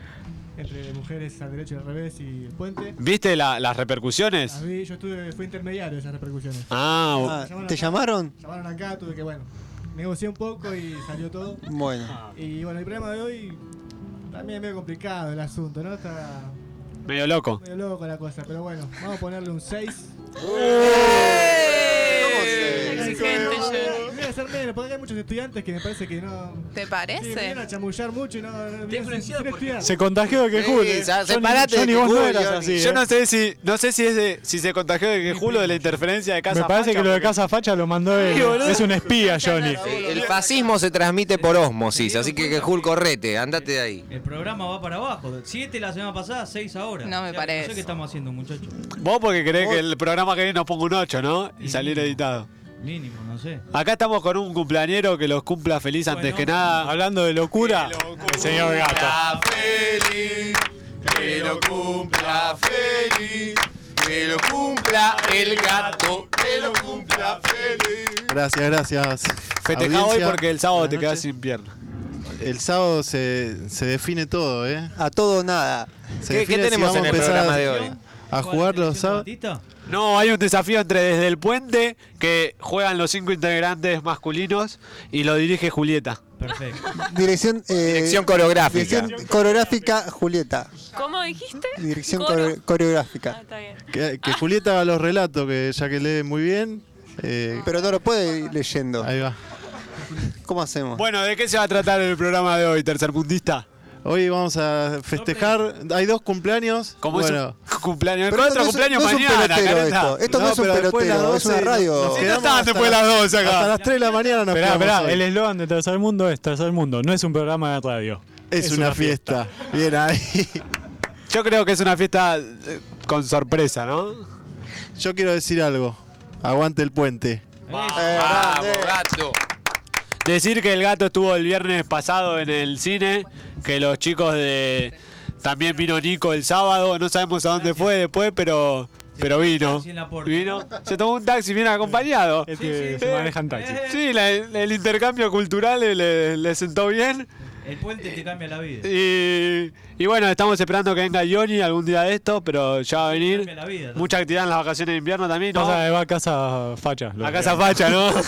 [SPEAKER 3] entre mujeres al derecho y al revés y el puente.
[SPEAKER 5] ¿Viste las repercusiones?
[SPEAKER 3] Yo fui intermediario de esas repercusiones.
[SPEAKER 10] ¿Te llamaron?
[SPEAKER 3] Llamaron acá, tuve que, negocié un poco y salió todo.
[SPEAKER 10] Bueno.
[SPEAKER 3] Y bueno, el programa de hoy también es medio complicado el asunto, ¿no? Está
[SPEAKER 5] Medio loco.
[SPEAKER 3] medio loco la cosa, pero bueno, vamos a ponerle un 6.
[SPEAKER 11] Exigente,
[SPEAKER 3] Voy a hacer menos, porque hay muchos estudiantes que me parece que no...
[SPEAKER 11] ¿Te parece?
[SPEAKER 3] Sí, vienen a chamullar mucho y no... sin estudiar.
[SPEAKER 7] Se contagió de que Jul.
[SPEAKER 5] Separate
[SPEAKER 7] vos no eras así.
[SPEAKER 5] Yo no sé si se contagió de que Jul o de la interferencia de Casa
[SPEAKER 7] Me parece
[SPEAKER 5] Facha,
[SPEAKER 7] que lo de
[SPEAKER 5] porque-
[SPEAKER 7] Casa Facha lo mandó él. Es un espía, Johnny.
[SPEAKER 9] El fascismo se transmite por ósmosis, así que Jul, correte, andate de ahí.
[SPEAKER 2] El programa va para abajo. 7 la semana pasada, 6 ahora.
[SPEAKER 11] No me parece.
[SPEAKER 2] No sé qué estamos haciendo, muchachos.
[SPEAKER 5] Vos porque querés que el programa que viene nos ponga un 8, ¿no? Y salir editado.
[SPEAKER 2] Mínimo, no sé.
[SPEAKER 5] Acá estamos con un cumpleañero que los cumpla feliz antes que nada.
[SPEAKER 7] Hablando de locura, el señor Gato.
[SPEAKER 9] Feliz, que lo cumpla feliz, que lo cumpla el gato, que lo cumpla feliz.
[SPEAKER 12] Gracias.
[SPEAKER 5] Festejá hoy
[SPEAKER 12] Audiencia,
[SPEAKER 5] porque el sábado te
[SPEAKER 12] buenas
[SPEAKER 5] quedás
[SPEAKER 12] noches.
[SPEAKER 5] sin pierna.
[SPEAKER 12] El sábado se define todo, ¿eh?
[SPEAKER 10] A todo o nada.
[SPEAKER 12] Se
[SPEAKER 9] ¿Qué
[SPEAKER 12] define si
[SPEAKER 9] tenemos
[SPEAKER 12] vamos
[SPEAKER 9] en
[SPEAKER 12] a
[SPEAKER 9] el
[SPEAKER 12] empezar
[SPEAKER 9] programa de hoy?
[SPEAKER 12] a jugar los sábados.
[SPEAKER 5] No, hay un desafío entre Desde el Puente, que juegan los 5 integrantes masculinos, y lo dirige Julieta.
[SPEAKER 2] Perfecto.
[SPEAKER 10] Dirección
[SPEAKER 9] coreográfica.
[SPEAKER 10] Dirección coreográfica, Julieta.
[SPEAKER 8] ¿Cómo dijiste?
[SPEAKER 10] Dirección
[SPEAKER 8] Coro.
[SPEAKER 10] coreográfica.
[SPEAKER 8] Está bien.
[SPEAKER 12] Que Julieta haga los relatos, que ya que lee muy bien.
[SPEAKER 10] Pero no lo puede ir leyendo.
[SPEAKER 12] Ahí va.
[SPEAKER 10] ¿Cómo hacemos?
[SPEAKER 5] Bueno, ¿de qué se va a tratar el programa de hoy, tercermundista?
[SPEAKER 12] Hoy vamos a festejar. Hay 2 cumpleaños.
[SPEAKER 5] ¿Cómo
[SPEAKER 12] bueno.
[SPEAKER 5] es un cumpleaños?
[SPEAKER 10] Pero
[SPEAKER 5] Otro
[SPEAKER 10] no
[SPEAKER 5] cumpleaños
[SPEAKER 10] no es un
[SPEAKER 5] mañana,
[SPEAKER 10] pelotero
[SPEAKER 5] Careta.
[SPEAKER 10] esto no es un
[SPEAKER 12] pero después de las
[SPEAKER 10] pelotero, es una
[SPEAKER 12] 12
[SPEAKER 10] radio.
[SPEAKER 12] nos quedamos
[SPEAKER 5] Estaban después de las 12 acá.
[SPEAKER 12] Hasta las 3 de la mañana nos quedamos
[SPEAKER 7] Esperá,
[SPEAKER 12] hoy.
[SPEAKER 7] el eslogan de Tercer Mundo es Tercer Mundo, no es un programa de radio.
[SPEAKER 12] Es una fiesta. Bien ahí.
[SPEAKER 5] Yo creo que es una fiesta con sorpresa, ¿no?
[SPEAKER 12] Yo quiero decir algo. Aguante el puente.
[SPEAKER 9] Vamos, gato.
[SPEAKER 5] Decir que el gato estuvo el viernes pasado en el cine, que los chicos de... También vino Nico el sábado, no sabemos a dónde fue después, pero vino. Vino. Se tomó un taxi bien acompañado.
[SPEAKER 7] Se manejan taxi.
[SPEAKER 5] Sí, el intercambio cultural le sentó bien.
[SPEAKER 2] El puente te cambia la vida.
[SPEAKER 5] Y bueno, estamos esperando que venga Johnny algún día de esto, pero ya va a venir.
[SPEAKER 2] Cambia la vida, ¿no?
[SPEAKER 5] Mucha actividad en las vacaciones de invierno también, ¿no?
[SPEAKER 7] Va a Casa Facha.
[SPEAKER 5] A Casa Facha, ¿no? Nos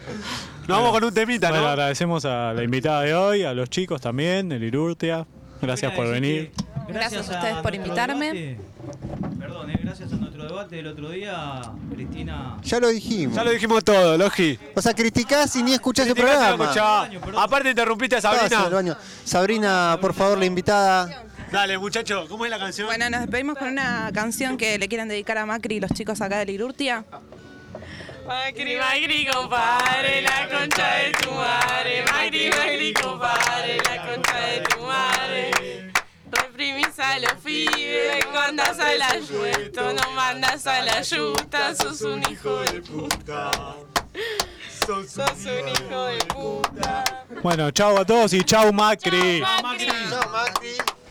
[SPEAKER 5] vamos con un temita,
[SPEAKER 7] Bueno,
[SPEAKER 5] ¿no?
[SPEAKER 7] agradecemos a la invitada de hoy, a los chicos también, el Irurtia. Gracias por venir.
[SPEAKER 11] Gracias a ustedes por invitarme.
[SPEAKER 2] Perdón, gracias a nuestro debate del otro día, Cristina.
[SPEAKER 10] Ya lo dijimos.
[SPEAKER 5] Ya lo dijimos todo, Logi.
[SPEAKER 10] O sea, criticás y ni escuchás el
[SPEAKER 5] Criticás y no
[SPEAKER 10] programa.
[SPEAKER 5] escuchás. Aparte interrumpiste a
[SPEAKER 10] Estabas en el
[SPEAKER 5] Sabrina.
[SPEAKER 10] baño. Sabrina, por favor, la invitada.
[SPEAKER 5] Dale, muchacho, ¿cómo es la canción?
[SPEAKER 11] Bueno, nos despedimos con una canción que le quieren dedicar a Macri y los chicos acá del Irurtia.
[SPEAKER 26] Macri, Macri, compadre, la concha de tu madre. Macri, Macri, compadre, la concha de tu madre. Reprimís a los pibes, mandas a la yueto, no mandas a la yuta, sos un hijo de puta. Sos un hijo de puta.
[SPEAKER 7] Bueno, chau a todos y chau Macri.
[SPEAKER 10] Chao, Macri.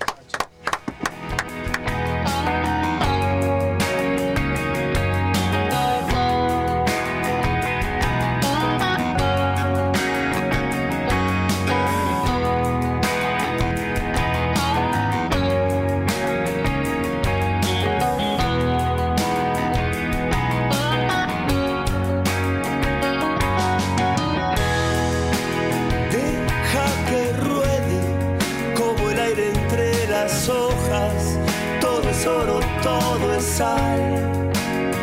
[SPEAKER 4] Deja que ruede como el aire entre las hojas. Todo es oro, todo es sal.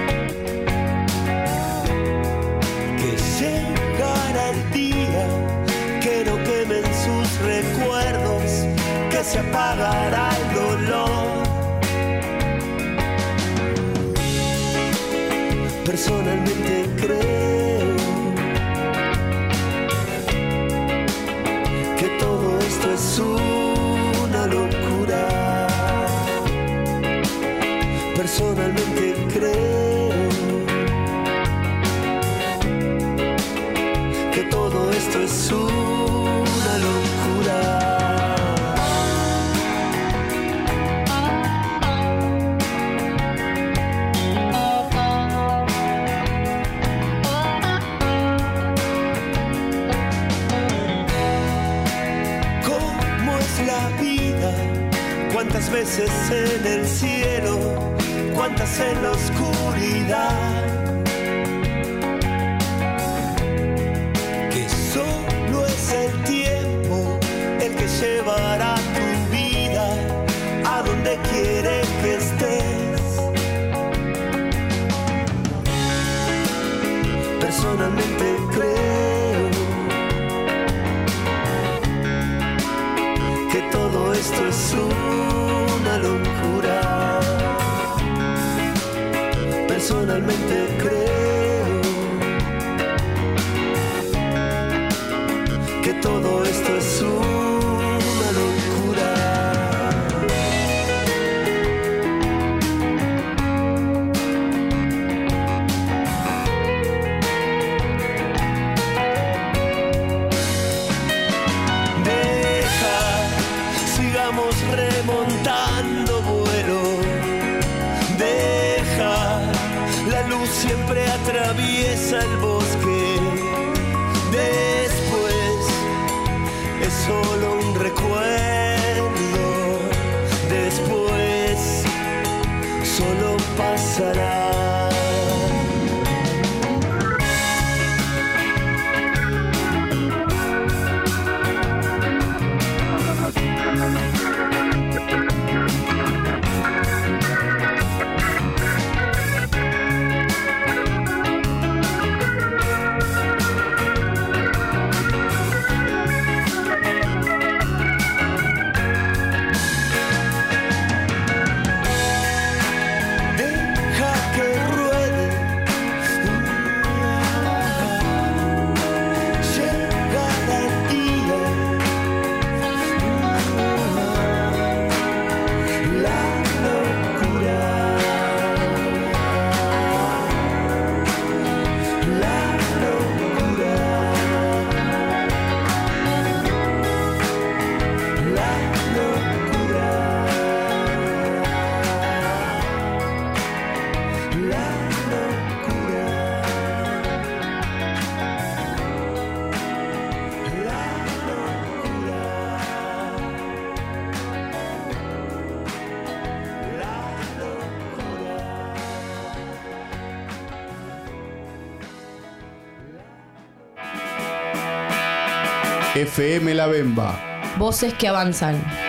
[SPEAKER 4] Que llegará el día que no quemen sus recuerdos, que se apagará el dolor. Personalmente creo que todo esto es una locura. Personalmente creo que todo esto es una locura. ¿Cómo es la vida? ¿Cuántas veces en el cielo? ¿Cuántas en la oscuridad? Que solo es el tiempo el que llevará tu vida a donde quiere que estés. Personalmente creo que todo esto es una locura. Personalmente creo que todo esto es una locura. Sigamos remontando vuelo. Deja, la luz siempre atraviesa el bosque. Después es solo un recuerdo. Después solo
[SPEAKER 18] FM La Bemba.
[SPEAKER 20] Voces que avanzan.